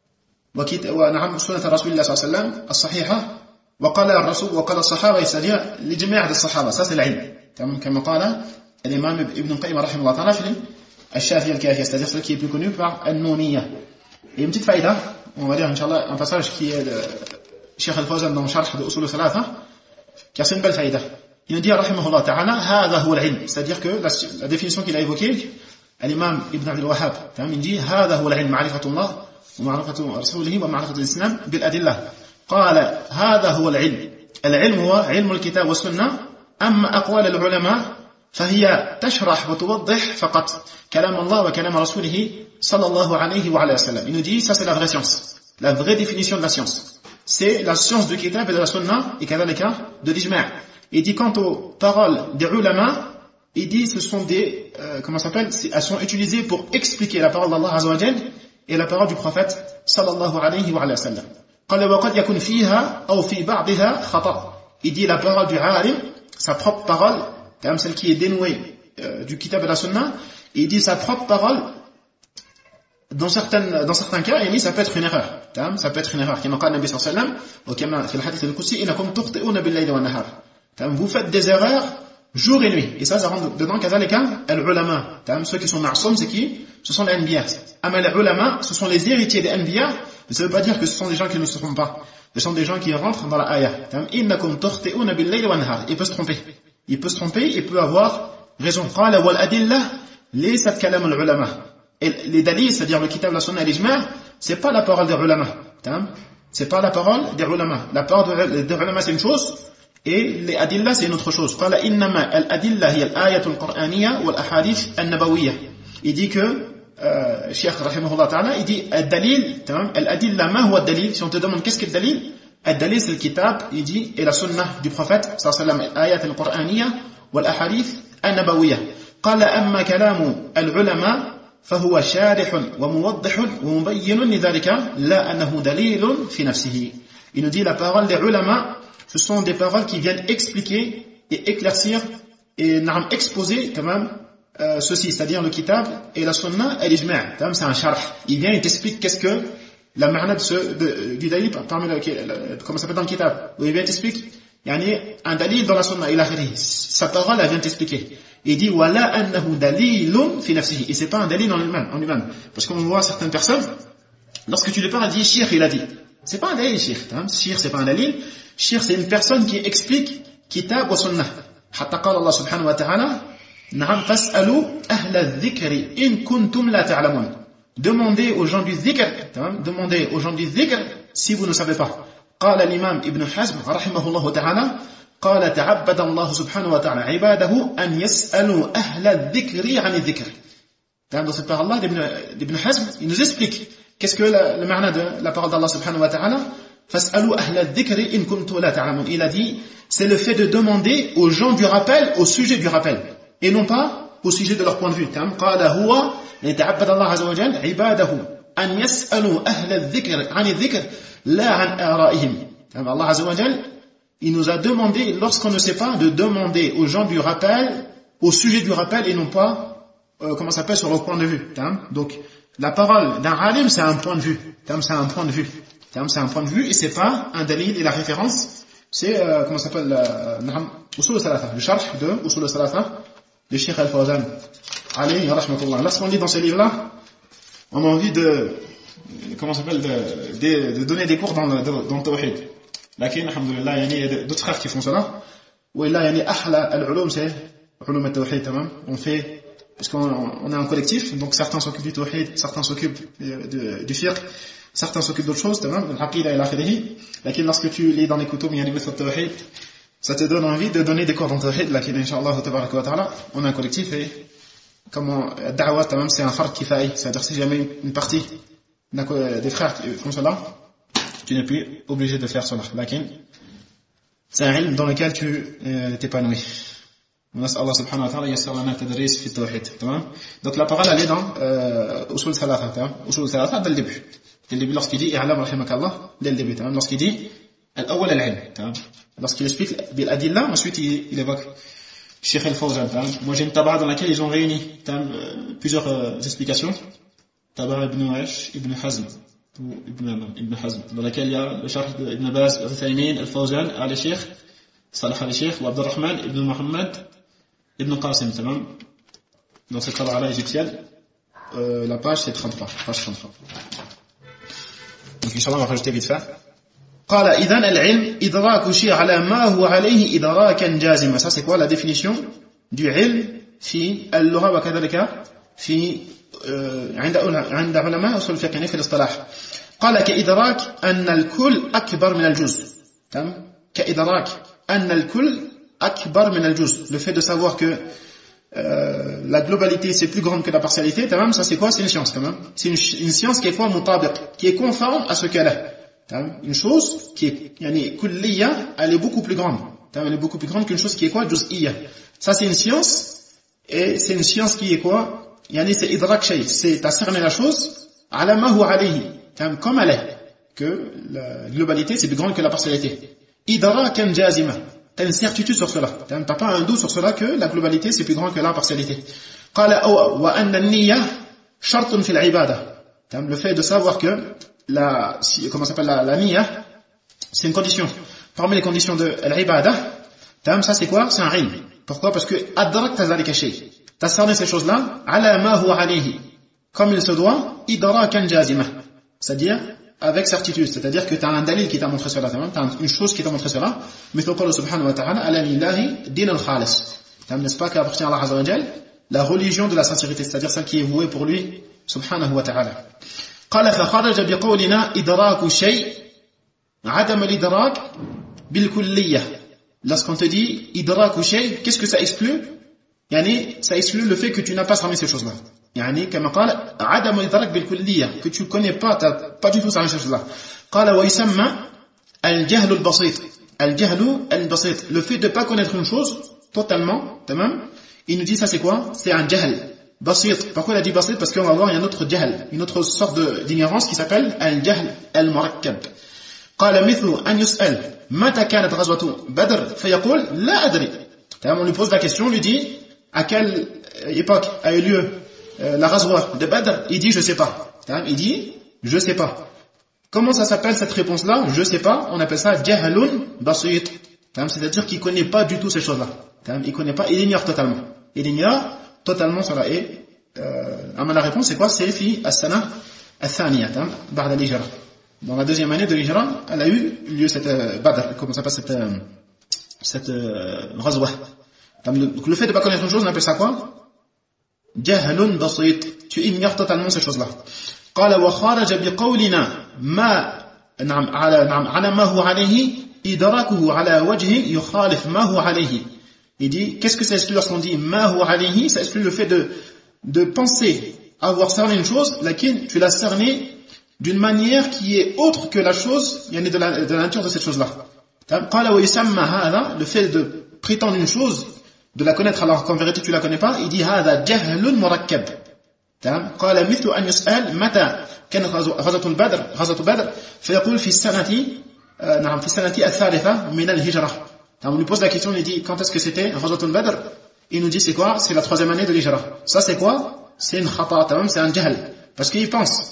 ونعم سنة رسول الله صلى الله عليه وسلم الصحيحة وقال الرسول وقال الصحابة, c'est-à-dire لجميع الصحابة. Ça c'est l'ilm. كما قال الإمام ابن القيم رحمه الله تعالى في الشافية الكافية, c'est-à-dire celui qui est plus connu par النونية. Et une petite faïda, on va dire inchallah un passage qui est de Cheikh Al-Fawzan dans le Sharh de Usul al-Thalatha, car c'est une belle faïda. Il nous dit rahimahullah ta'ala هذا هو العلم, c'est-à-dire que la définition qu'il a évoquée l'imam Ibn Abd al-Wahhab, il dit هذا هو العلم معرفة الله ومعرفة رسوله ومعرفة الإسلام بالأدلة. قال هذا هو العلم. العلم هو علم الكتاب والسنة. أما أقوال العلماء فهي تشرح وتوضح فقط كلام الله وكلام رسوله صلى الله عليه وعلى وسلم. Il nous dit ça c'est la vraie science, la vraie définition de la science. c'est la science du kitab et de la sunna et de l'ijma'. Il dit quant aux paroles des ulama, il dit ce sont des, elles sont utilisées pour expliquer la parole d'Allah Azza wa Jal et la parole du prophète sallallahu alayhi wa sallam. قال وقد يكون فيها أو في بعضها خطأ. Il dit la parole du alim, sa propre parole, celle qui est dénouée du kitab et la sunna, il dit sa propre parole, dans certains cas, ça peut être une erreur. Ça peut être une erreur. Comme قال النبي صلى الله عليه وسلم وكما في الحديث القدسي إنكم تخطئون بالليل والنهار. Vous faites des erreurs jour et nuit. Et ça rentre dedans كذلك العلماء. Ceux qui sont ma'soum, c'est qui? Ce sont les anbiya. Ama les ulama, ce sont les héritiers des anbiya. Mais ça ne veut pas dire que ce sont des gens qui ne se trompent pas. Ce sont des gens qui rentrent dans la ayah. إنكم تخطئون بالليل والنهار. Il peut se tromper. Il peut se tromper, il peut avoir raison. قال والأدلة ليست كلام العلماء. Et les dalils, c'est-à-dire le kitab, la sunna et l'ijma', c'est pas la parole des ulama. C'est pas la parole des ulama. La parole des ulama, c'est une chose, et les adilla, c'est une autre chose. قال إنما الأدلة هي الآية القرآنية والأحاديث النبوية. Il dit que, Cheikh rahimahullah ta'ala, il dit الدليل, الأدلة ما هو الدليل? Si on te demande qu'est-ce que le dalil, الدليل c'est le kitab, il dit, et la sunna du prophète, sallallahu alayhi wa sallam, الآية القرآنية والأحاديث النبوية. قال أما كلام العلماء فهو شارح وموضح ومبين لذلك لا أنه دليل في نفسه. Il nous dit la parole des ulama, ce sont des paroles qui viennent expliquer et éclaircir et exposer quand même ceci, c'est-à-dire le kitab et la sunna et l'ijma'. C'est un sharh. Il vient et t'explique qu'est-ce que la ma'na du dalil parmi comment ça s'appelle dans le kitab. Il vient t'explique un dalil dans la sunna, il a dit sa parole elle vient t'expliquer. Il dit wala annahu dalilun fi nafsihi. Et c'est pas un dalil en lui-même. Parce qu'on voit certaines personnes, lorsque tu les parles, elle dit shir, il a dit. C'est pas un dalil shir. Shir c'est pas un dalil. Shir c'est une personne qui explique kitab wa sunnah. Hatta qala Allah subhanahu wa ta'ala na'am fas'alu ahla adh-dhikri in kuntum la ta'lamun. Demandez aux gens du dhikr, si vous ne savez pas. قال الإمام ابن حزم رحمه الله تعالى قال تعبد الله سبحانه وتعالى عباده أن يسألوا أهل الذكر عن الذكر. Dans cette parole-là d'Ibn Hazm, il nous explique qu'est-ce que le ma'na de la parole d'Allah subhanahu wa ta'ala. فاسألوا أهل الذكر إن كنتم لا تعلمون. Il a dit, c'est le fait de demander aux gens du rappel au sujet du rappel et non pas au sujet de leur point de vue. قال هو يتعبد الله عز وجل عباده أن يسألوا أهل الذكر عن الذكر لا عن آرائهم. Allah Azza wa Jal, il nous a demandé, lorsqu'on ne sait pas, de demander aux gens du rappel, au sujet du rappel et non pas, comment ça s'appelle, sur leur point de vue. Donc, la parole d'un alim, c'est un point de vue. C'est un point de vue. C'est un point de vue et c'est pas un dalil et la référence, c'est, comment ça s'appelle, Usul al-Thalatha, le sharh de Usul al-Thalatha, de Cheikh Al-Fawzan, alayhi rahmatullah. Lorsqu'on lit dans ce livre-là, on a envie de donner des cours dans le tawhid. Lakin, alhamdulillah, il y a d'autres frères qui font cela. Ou là, il y a ahla al-ulum, c'est ulum al-tawhid, on fait, parce qu'on est un collectif, donc certains s'occupent du tawhid, certains s'occupent du fiqh, certains s'occupent d'autres choses, al-aqida et l'akhirihi. Lakin, lorsque tu lis dans les kutub, il y a des tawhid, ça te donne envie de donner des cours dans le tawhid. Lakin, inshallah, tabaraka wa ta'ala, on est un collectif et comment, da'wat, c'est un fard kifa'i, c'est-à-dire si jamais une partie des frères qui font cela, tu n'es plus obligé de faire cela. Lakin, c'est un ilm dans lequel tu t'épanouis. ونسأل الله سبحانه وتعالى يسر لنا التدريس في التوحيد. تمام. Donc la parole elle est dans usul thalatha. Usul thalatha dès le début. Dès le début lorsqu'il dit i'lam rahimakallah, dès le début. Lorsqu'il dit al-awwal al-ilm. Lorsqu'il explique bil adilla, ensuite il évoque Cheikh Al-Fawzan. Moi j'ai une taba'a dans laquelle ils ont réuni plusieurs explications. Taba'a ibn Hazm ou ibn Hazm, dans laquelle il y a le sharh de Ibn Baz, Al-Uthaymin, Al-Fawzan, al-Sheikh Salah al-Sheikh ou Abdurrahman ibn Muhammad ibn Qasim. Dans cette taba'a-là égyptienne, la page c'est 33, page 33. Donc Inch'Allah on va rajouter vite fait. قال إذن العلم إدراك شيء على ما هو عليه إدراكا جازما. Ça c'est quoi la définition du ilm في اللغة وكذلك في عند علماء أصول الفقه في الاصطلاح. قال كإدراك أن الكل أكبر من الجزء. كإدراك أن الكل أكبر من الجزء. Le fait de savoir que la globalité c'est plus grande que la partialité, ça c'est quoi? C'est une science quand même. C'est une science qui est quoi? Mutabiq, qui est conforme à ce qu'elle est. Une chose qui est yani kulliya, elle est beaucoup plus grande. Elle est beaucoup plus grande qu'une chose qui est quoi? Juz'iyya. Ça c'est une science, et c'est une science qui est quoi? Yani c'est idrak shay, c'est t'as cerné la chose ala ma huwa alayhi, comme elle est, que la globalité c'est plus grande que la partialité. Idrakan jazima, t'as une certitude sur cela, t'as pas un doute sur cela que la globalité c'est plus grand que la partialité. Qala wa anna an-niyya shartun fil ibada. Le fait de savoir que la niyya, c'est une condition. Parmi les conditions de l'ibada, ça c'est quoi? C'est un ilm. Pourquoi? Parce que adrakta zalika shay. T'as cerné ces choses-là, ala ma huwa alayhi, comme il se doit, idrakan jazima. C'est-à-dire, avec certitude. C'est-à-dire que t'as un dalil qui t'a montré cela, t'as une chose qui t'a montré cela. Mais tu parles subhanahu wa ta'ala, ala lillahi din al-khalis. N'est-ce pas qu'appartient à Allah Azza wa Jal la religion de la sincérité, c'est-à-dire celle qui est vouée pour lui, subhanahu wa ta'ala. قال فخرج بقولنا إدراك شيء عدم الإدراك بالكلية. Lorsqu'on te dit إدراك شيء, qu'est-ce que ça exclut? Yani, ça exclut le fait que tu n'as pas cerné ces choses-là. يعني كما قال عدم الإدراك بالكلية, que tu connais pas, t'as pas du tout cerné ces choses-là. قال ويسمى الجهل البسيط. الجهل البسيط, le fait de pas connaître une chose totalement, tamam, il nous dit ça c'est quoi? C'est un jahl. Basit. Pourquoi il a dit basit? Parce qu'on va voir un autre jahl, une autre sorte d'ignorance qui s'appelle al-jahl al-murakkab. قال مثل أن يسأل متى كانت غزوة بدر فيقول لا أدري. On lui pose la question, on lui dit à quelle époque a eu lieu la ghazwa de Badr? Il dit je sais pas. Il dit je sais pas. Comment ça s'appelle cette réponse-là? Je sais pas. On appelle ça jahlun basit. C'est-à-dire qu'il connaît pas du tout ces choses-là. Il connaît pas, il ignore totalement. Il ignore totalement cela. Et la réponse c'est quoi? C'est fi as-sana al-thaniya, ba'da al-hijra. Dans la deuxième année de l'hijra, elle a eu lieu cette Badr, comment ça s'appelle cette ghazwa. Donc le fait de ne pas connaître une chose, on appelle ça quoi? Jahlun basit. Tu ignores totalement ces choses-là. قال وخرج بقولنا ما نعم على ما هو عليه إدراكه على وجه يخالف ما هو عليه. Il dit, qu'est-ce que ça exclut lorsqu'on dit ma huwa alayhi? Ça exclut le fait de penser avoir cerné une chose, laquelle tu l'as cerné d'une manière qui est autre que la chose, il y en a de la nature de cette chose-là. Le fait de prétendre une chose, de la connaître alors qu'en vérité tu la connais pas, il dit هذا جهل مركب. قال مثل أن يسأل متى كانت غزوة بدر فيقول في السنة نعم في السنة الثالثة من الهجرة. On lui pose la question, il dit quand est-ce que c'était Ghazwatul Badr? Il nous dit c'est quoi? C'est la 3e année de l'hijra. Ça c'est quoi? C'est une khata, c'est un jahl. Parce qu'il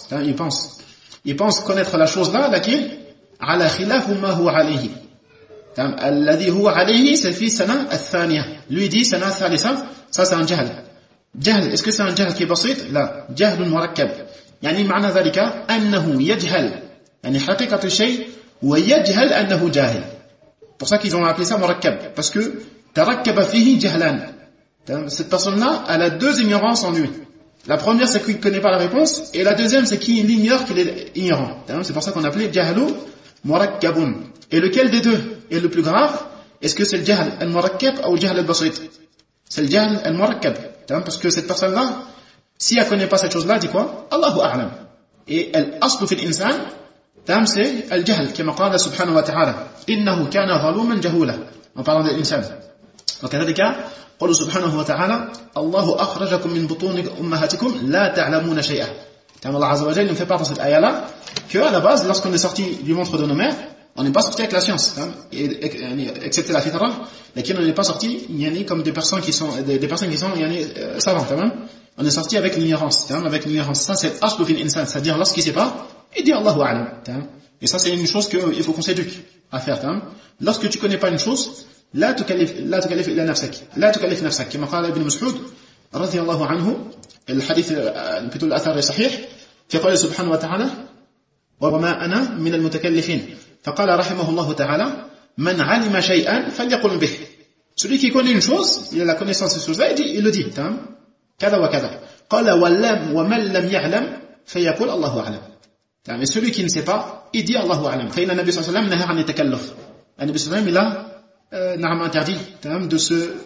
pense connaître la chose là, laquelle ala khilafu ma huwa alayhi. Alladhi huwa alayhi, c'est fi sana al-thaniya. Lui dit sana al-thalitha, ça c'est un jahl. Jahl, est-ce que c'est un jahl qui est basit? La, jahlun murakkab. يعني معنى ذلك أنه يجهل يعني حقيقة الشيء ويجهل أنه جاهل. C'est pour ça qu'ils ont appelé ça murakkab, parce que tarakkaba fihi jahlan. Cette personne-là, elle a deux ignorances en lui. La première, c'est qu'il ne connaît pas la réponse, et la deuxième, c'est qu'il ignore qu'il est ignorant. C'est pour ça qu'on appelait jahlu murakkabun. Et lequel des deux est le plus grave? Est-ce que c'est le jahl al-murakkab ou le jahl al-basit? C'est le jahl al-murakkab. Parce que cette personne-là, si elle ne connaît pas cette chose-là, elle dit quoi? Allahu a'lam. Et al-aslu fil insan, c'est al-jahl, comme قال سبحانه وتعالى إنه كان ظلوما جهولا. En parlant de l'insan. وكذلك قال سبحانه وتعالى الله أخرجكم من بطون أمهاتكم لا تعلمون شيئا. Allah Azza wa Jalla nous fait part dans cette ayah-là que à la base, lorsqu'on est sorti du ventre de nos mères, on n'est pas sorti avec la science, excepté la fitra, laquelle on n'est pas sorti comme des personnes qui sont savantes. On est sorti avec l'ignorance. Ça c'est aslu fil insan, c'est-à-dire lorsqu'il ne sait pas, il dit Allahu a'lam. Et ça c'est une chose qu'il faut qu'on s'éduque à faire. Lorsque tu ne connais pas une chose, لا تكلف إلا نفسك لا تكلف نفسك كما قال ابن مسعود رضي الله عنه. الحديث plutôt الأثر صحيح فقال سبحانه وتعالى وما أنا من المتكلفين فقال رحمه الله تعالى من علم شيئا فليقل به. Celui qui connaît une chose, il a la connaissance de cette chose-là, il le dit كذا وكذا. قال ومن لم يعلم فيقول الله أعلم. Mais celui qui ne sait pas, il dit Allahu a'lam. فإن النبي صلى الله عليه وسلم نهى عن التكلف. النبي صلى الله عليه وسلم il a interdit de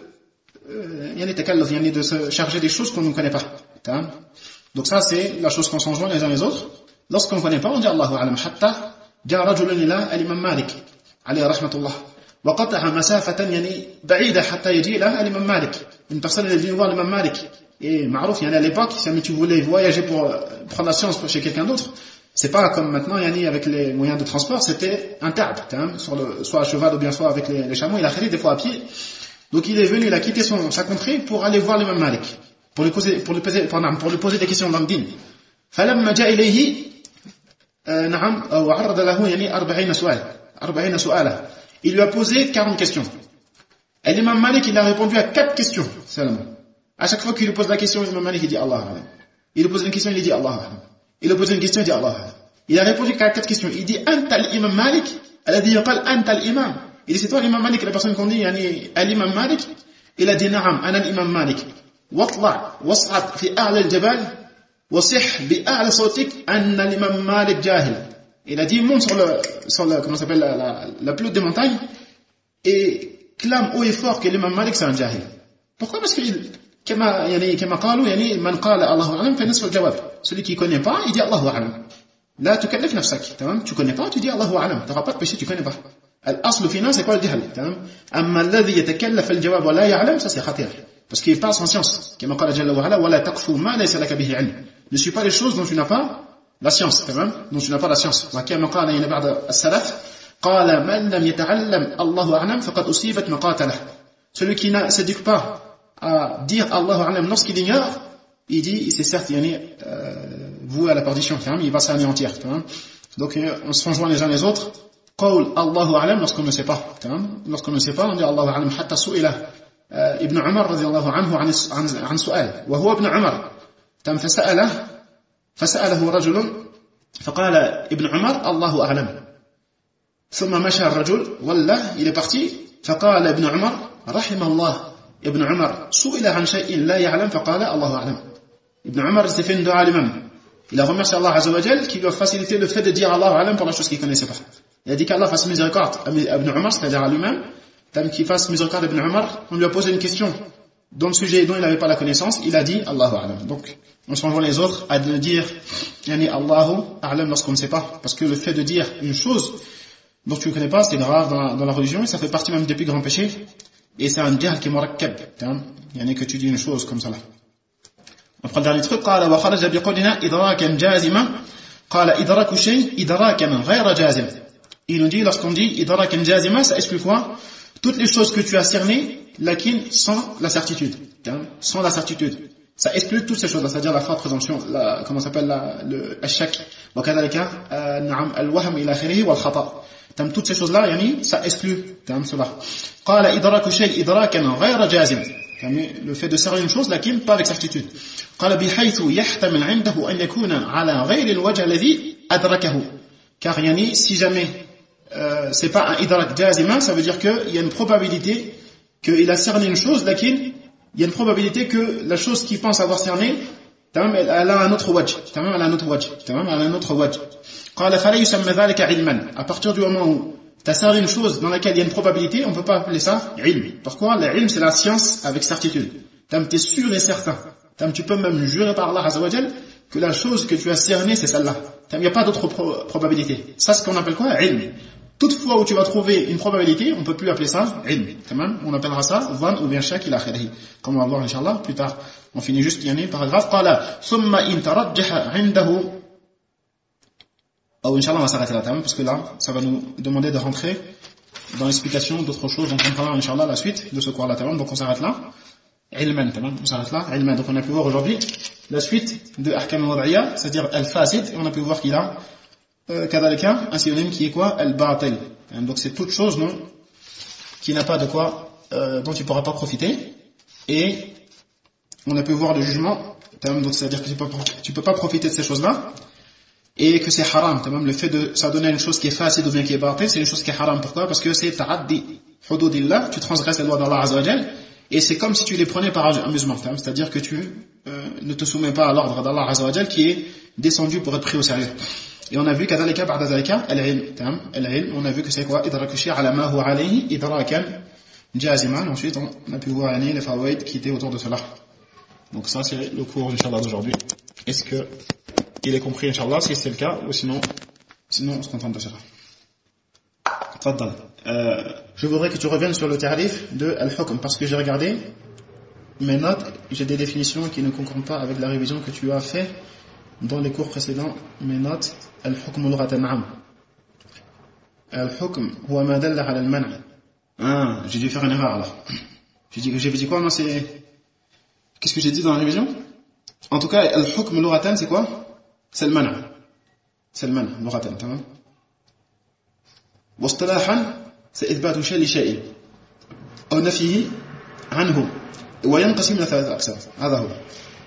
se charger des choses qu'on ne connaît pas. Donc ça c'est la chose qu'on s'enjoint les uns les autres. Lorsqu'on ne connaît pas, on dit Allahu a'lam hatta جاء رجل إلى الإمام مالك عليه رحمة الله وقطع مسافة يعني بعيدة حتى يجي إلى الإمام مالك. Une personne est venue voir l'imam Malik. Et معروف يعني à l'époque, si tu voulais voyager pour prendre la science chez quelqu'un d'autre, c'est pas comme maintenant yani avec les moyens de transport, c'était un ta'b, soit à cheval ou bien soit avec les chameaux, il a fait des fois à pied. Donc il est venu, il a quitté sa contrée pour aller voir l'imam Malik, pour lui poser des questions dans le din. فلما جاء إليه نعم وعرض له يعني 40 سؤالا. Il lui a posé 40 questions. Et l'imam Malik, il a répondu à 4 questions seulement. À chaque fois qu'il lui pose la question, l'imam Malik, il dit Allah Alam. Il lui pose une question, il dit Allah Alam. Il lui pose une question, il dit Allah Alam. Il a répondu à 4 questions. Il dit Anta l'imam Malik. Elle a dit Yaqal Anta l'imam. Il dit c'est toi l'imam Malik, la personne qu'on dit yani l'imam Malik. Il a dit Naam, Ana l'imam Malik. Watla, was'ad fi a'la al-jabal, wasih bi a'la sawtik anna l'imam Malik jahil. Il a dit monte sur le comment s'appelle la plus haute des montagnes et clame haut et fort que l'imam Malik c'est un jahil. Pourquoi? Parce que كما قالوا يعني من قال الله أعلم فنصف الجواب. Celui qui connaît pas, il dit Allahu A'lam. لا تكلف نفسك. تمام؟ tu connais pas, tu dis Allahu A'lam. Tu n'auras pas de péché, tu connais pas. الأصل فينا c'est quoi le jahl. تمام؟ أما الذي يتكلف الجواب ولا يعلم ça c'est خطير. Parce qu'il passe en science. كما قال جل وعلا ولا تقف ما ليس لك به علم. Ne suis pas les choses dont tu n'as pas la science. تمام؟ dont tu n'as pas la science. وكما قال يعني بعض السلف قال من لم يتعلم الله أعلم فقد أصيبت مقاتله. Celui qui ne s'éduque pas à dire Allahu A'lam lorsqu'il ignore, il dit, c'est certes voué à la perdition, il va s'anéantir. Donc on se rejoint les uns les autres. Qawl Allahu A'lam lorsqu'on ne sait pas. Lorsqu'on ne sait pas, on dit Allahu A'lam. Hatta su'ila Ibn Umar radiyallahu anhu an su'al. Wa huwa Ibn Umar. فسأله رجل فقال ابن عمر الله أعلم. ثم مشى الرجل والله il est parti. فقال ابن عمر رحم الله ابن عمر سئل عن شيء لا يعلم فقال الله أعلم. Ibn Umar il s'est fait une dua à lui-même. Il a remercié Allah Azza wa Jal qui lui a facilité le fait de dire Allah A'lam pour la chose qu'il ne connaissait pas. Il a dit qu'Allah fasse miséricorde à Ibn Umar, c'est-à-dire à lui-même, qu'il fasse miséricorde à Ibn Umar. On lui a posé une question dans le sujet dont il n'avait pas la connaissance, il a dit Allahu A'lam. Donc on se rejoint les autres à dire yani Allahu A'lam lorsqu'on ne sait pas, parce que le fait de dire une chose dont tu ne connais pas, c'est grave dans la religion et ça fait partie même des plus grands péchés. Et c'est un jahl qui est murakkab, yani que tu dis une chose comme ça là. On prend le dernier truc. قال وخرج بقولنا إدراكا جازما قال إدراك شيء إدراكا غير جازم. Il nous dit lorsqu'on dit إدراكا جازما, ça explique quoi? Toutes les choses que tu as cernées, lakin sans la certitude, sans la certitude. Ça explique toutes ces choses-là, c'est-à-dire la fausse présomption, comment ça s'appelle le الشك وكذلك نعم الوهم إلى آخره والخطأ. Toutes ces choses-là, yani, ça exclut cela. قال إدراك شيء إدراكا غير جازم. Le fait de cerner une chose, lakin pas avec certitude. قال بحيث يحتمل عنده أن يكون على غير الوجه الذي أدركه. Car yani, si jamais c'est pas un idrak jazima, ça veut dire qu'il y a une probabilité qu'il a cerné une chose, lakin il y a une probabilité que la chose qu'il pense avoir cerné, elle a un autre wajh. Elle a un autre wajh. قال فلا يسمى ذلك علما. À partir du moment où tu as cerné une chose dans laquelle il y a une probabilité, on ne peut pas appeler ça ilm. Pourquoi? L'ilm c'est la science avec certitude. Tu es sûr et certain. Tu peux même jurer par Allah Azza wa Jal que la chose que tu as cernée c'est celle-là. Il n'y a pas d'autre probabilité. Ça c'est ce qu'on appelle quoi? Ilm. Toutefois où tu vas trouver une probabilité, on ne peut plus appeler ça ilm. On appellera ça van ou bien shak ila akhirih. Comme on va voir Inch'Allah plus tard. On finit juste paragraphe. قال ثم إن ترجح عنده. Inch'Allah on va s'arrêter là, parce que là ça va nous demander de rentrer dans l'explication d'autres choses. Donc on comprendra Inch'Allah la suite de ce cours là. Donc on s'arrête là. Ilman, on s'arrête là. Ilman. Donc on a pu voir aujourd'hui la suite de Ahkam al-Wad'iyya, c'est-à-dire al-Fasid, et on a pu voir qu'il a kadhalika un synonyme qui est quoi? Al-Batil. Donc c'est toute chose qui n'a pas de quoi dont tu ne pourras pas profiter. Et on a pu voir le jugement, donc c'est-à-dire que tu peux pas profiter de ces choses-là. Et que c'est haram, le fait de s'adonner à une chose qui est facile ou bien qui est batil, c'est une chose qui est haram. Pourquoi? Parce que c'est ta'addi hududillah, tu transgresses les lois d'Allah Azza wa Jal, et c'est comme si tu les prenais par amusement, c'est-à-dire que tu ne te soumets pas à l'ordre d'Allah Azza wa Jal qui est descendu pour être pris au sérieux. Et on a vu kadhalika ba'da dhalika al-ilm, on a vu que c'est quoi? Idraku shay'a ala ma huwa alayhi idrakan jaziman. Ensuite on a pu voir les fawaid qui étaient autour de cela. Donc ça c'est le cours Inch'Allah d'aujourd'hui. Est-ce que il est compris Inch'Allah? Si c'est le cas, ou sinon on se contente de cela. تفضل. Je voudrais que tu reviennes sur le tarif de al-hukm, parce que j'ai regardé mes notes, j'ai des définitions qui ne concordent pas avec la révision que tu as fait dans les cours précédents. Mes notes, al-hukm lughatan na'am. Al-hukm huwa ma dalla ala al-man'. Ah, j'ai dû faire une erreur alors. J'ai dit quoi moi, c'est... Qu'est-ce que j'ai dit dans la révision? En tout cas, al-hukm lughatan c'est quoi? C'est le man'. C'est le man' lughatan, tamam. واصطلاحا سإثبات شيء لشيء أو نفيه عنه وينقسم إلى 3 أقسام. هذا هو.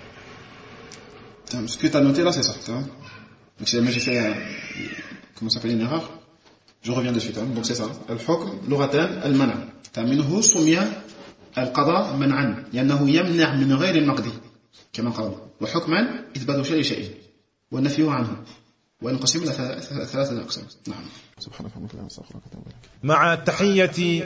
Ce que tu as noté là, c'est ça. Donc si jamais j'ai fait comment ça s'appelle une erreur, je reviens dessus. Donc c'est ça. الحكم لغة المنع. منه سمي القضاء منعا لأنه يمنع من غير النقد كما قال. وحكما إثبات شيء لشيء والنفي عنه وينقسم إلى 3 أقسام. نعم. سبحانك اللهم وبحمدك. مع تحية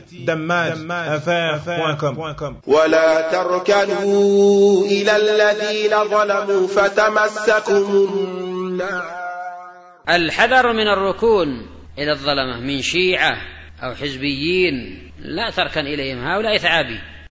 دماج.com. ولا تركنوا إلى الذين ظلموا فتمسكم النار. الحذر من الركون إلى الظلمة من شيعة أو حزبيين، لا تركن إليهم، هؤلاء ثعابي.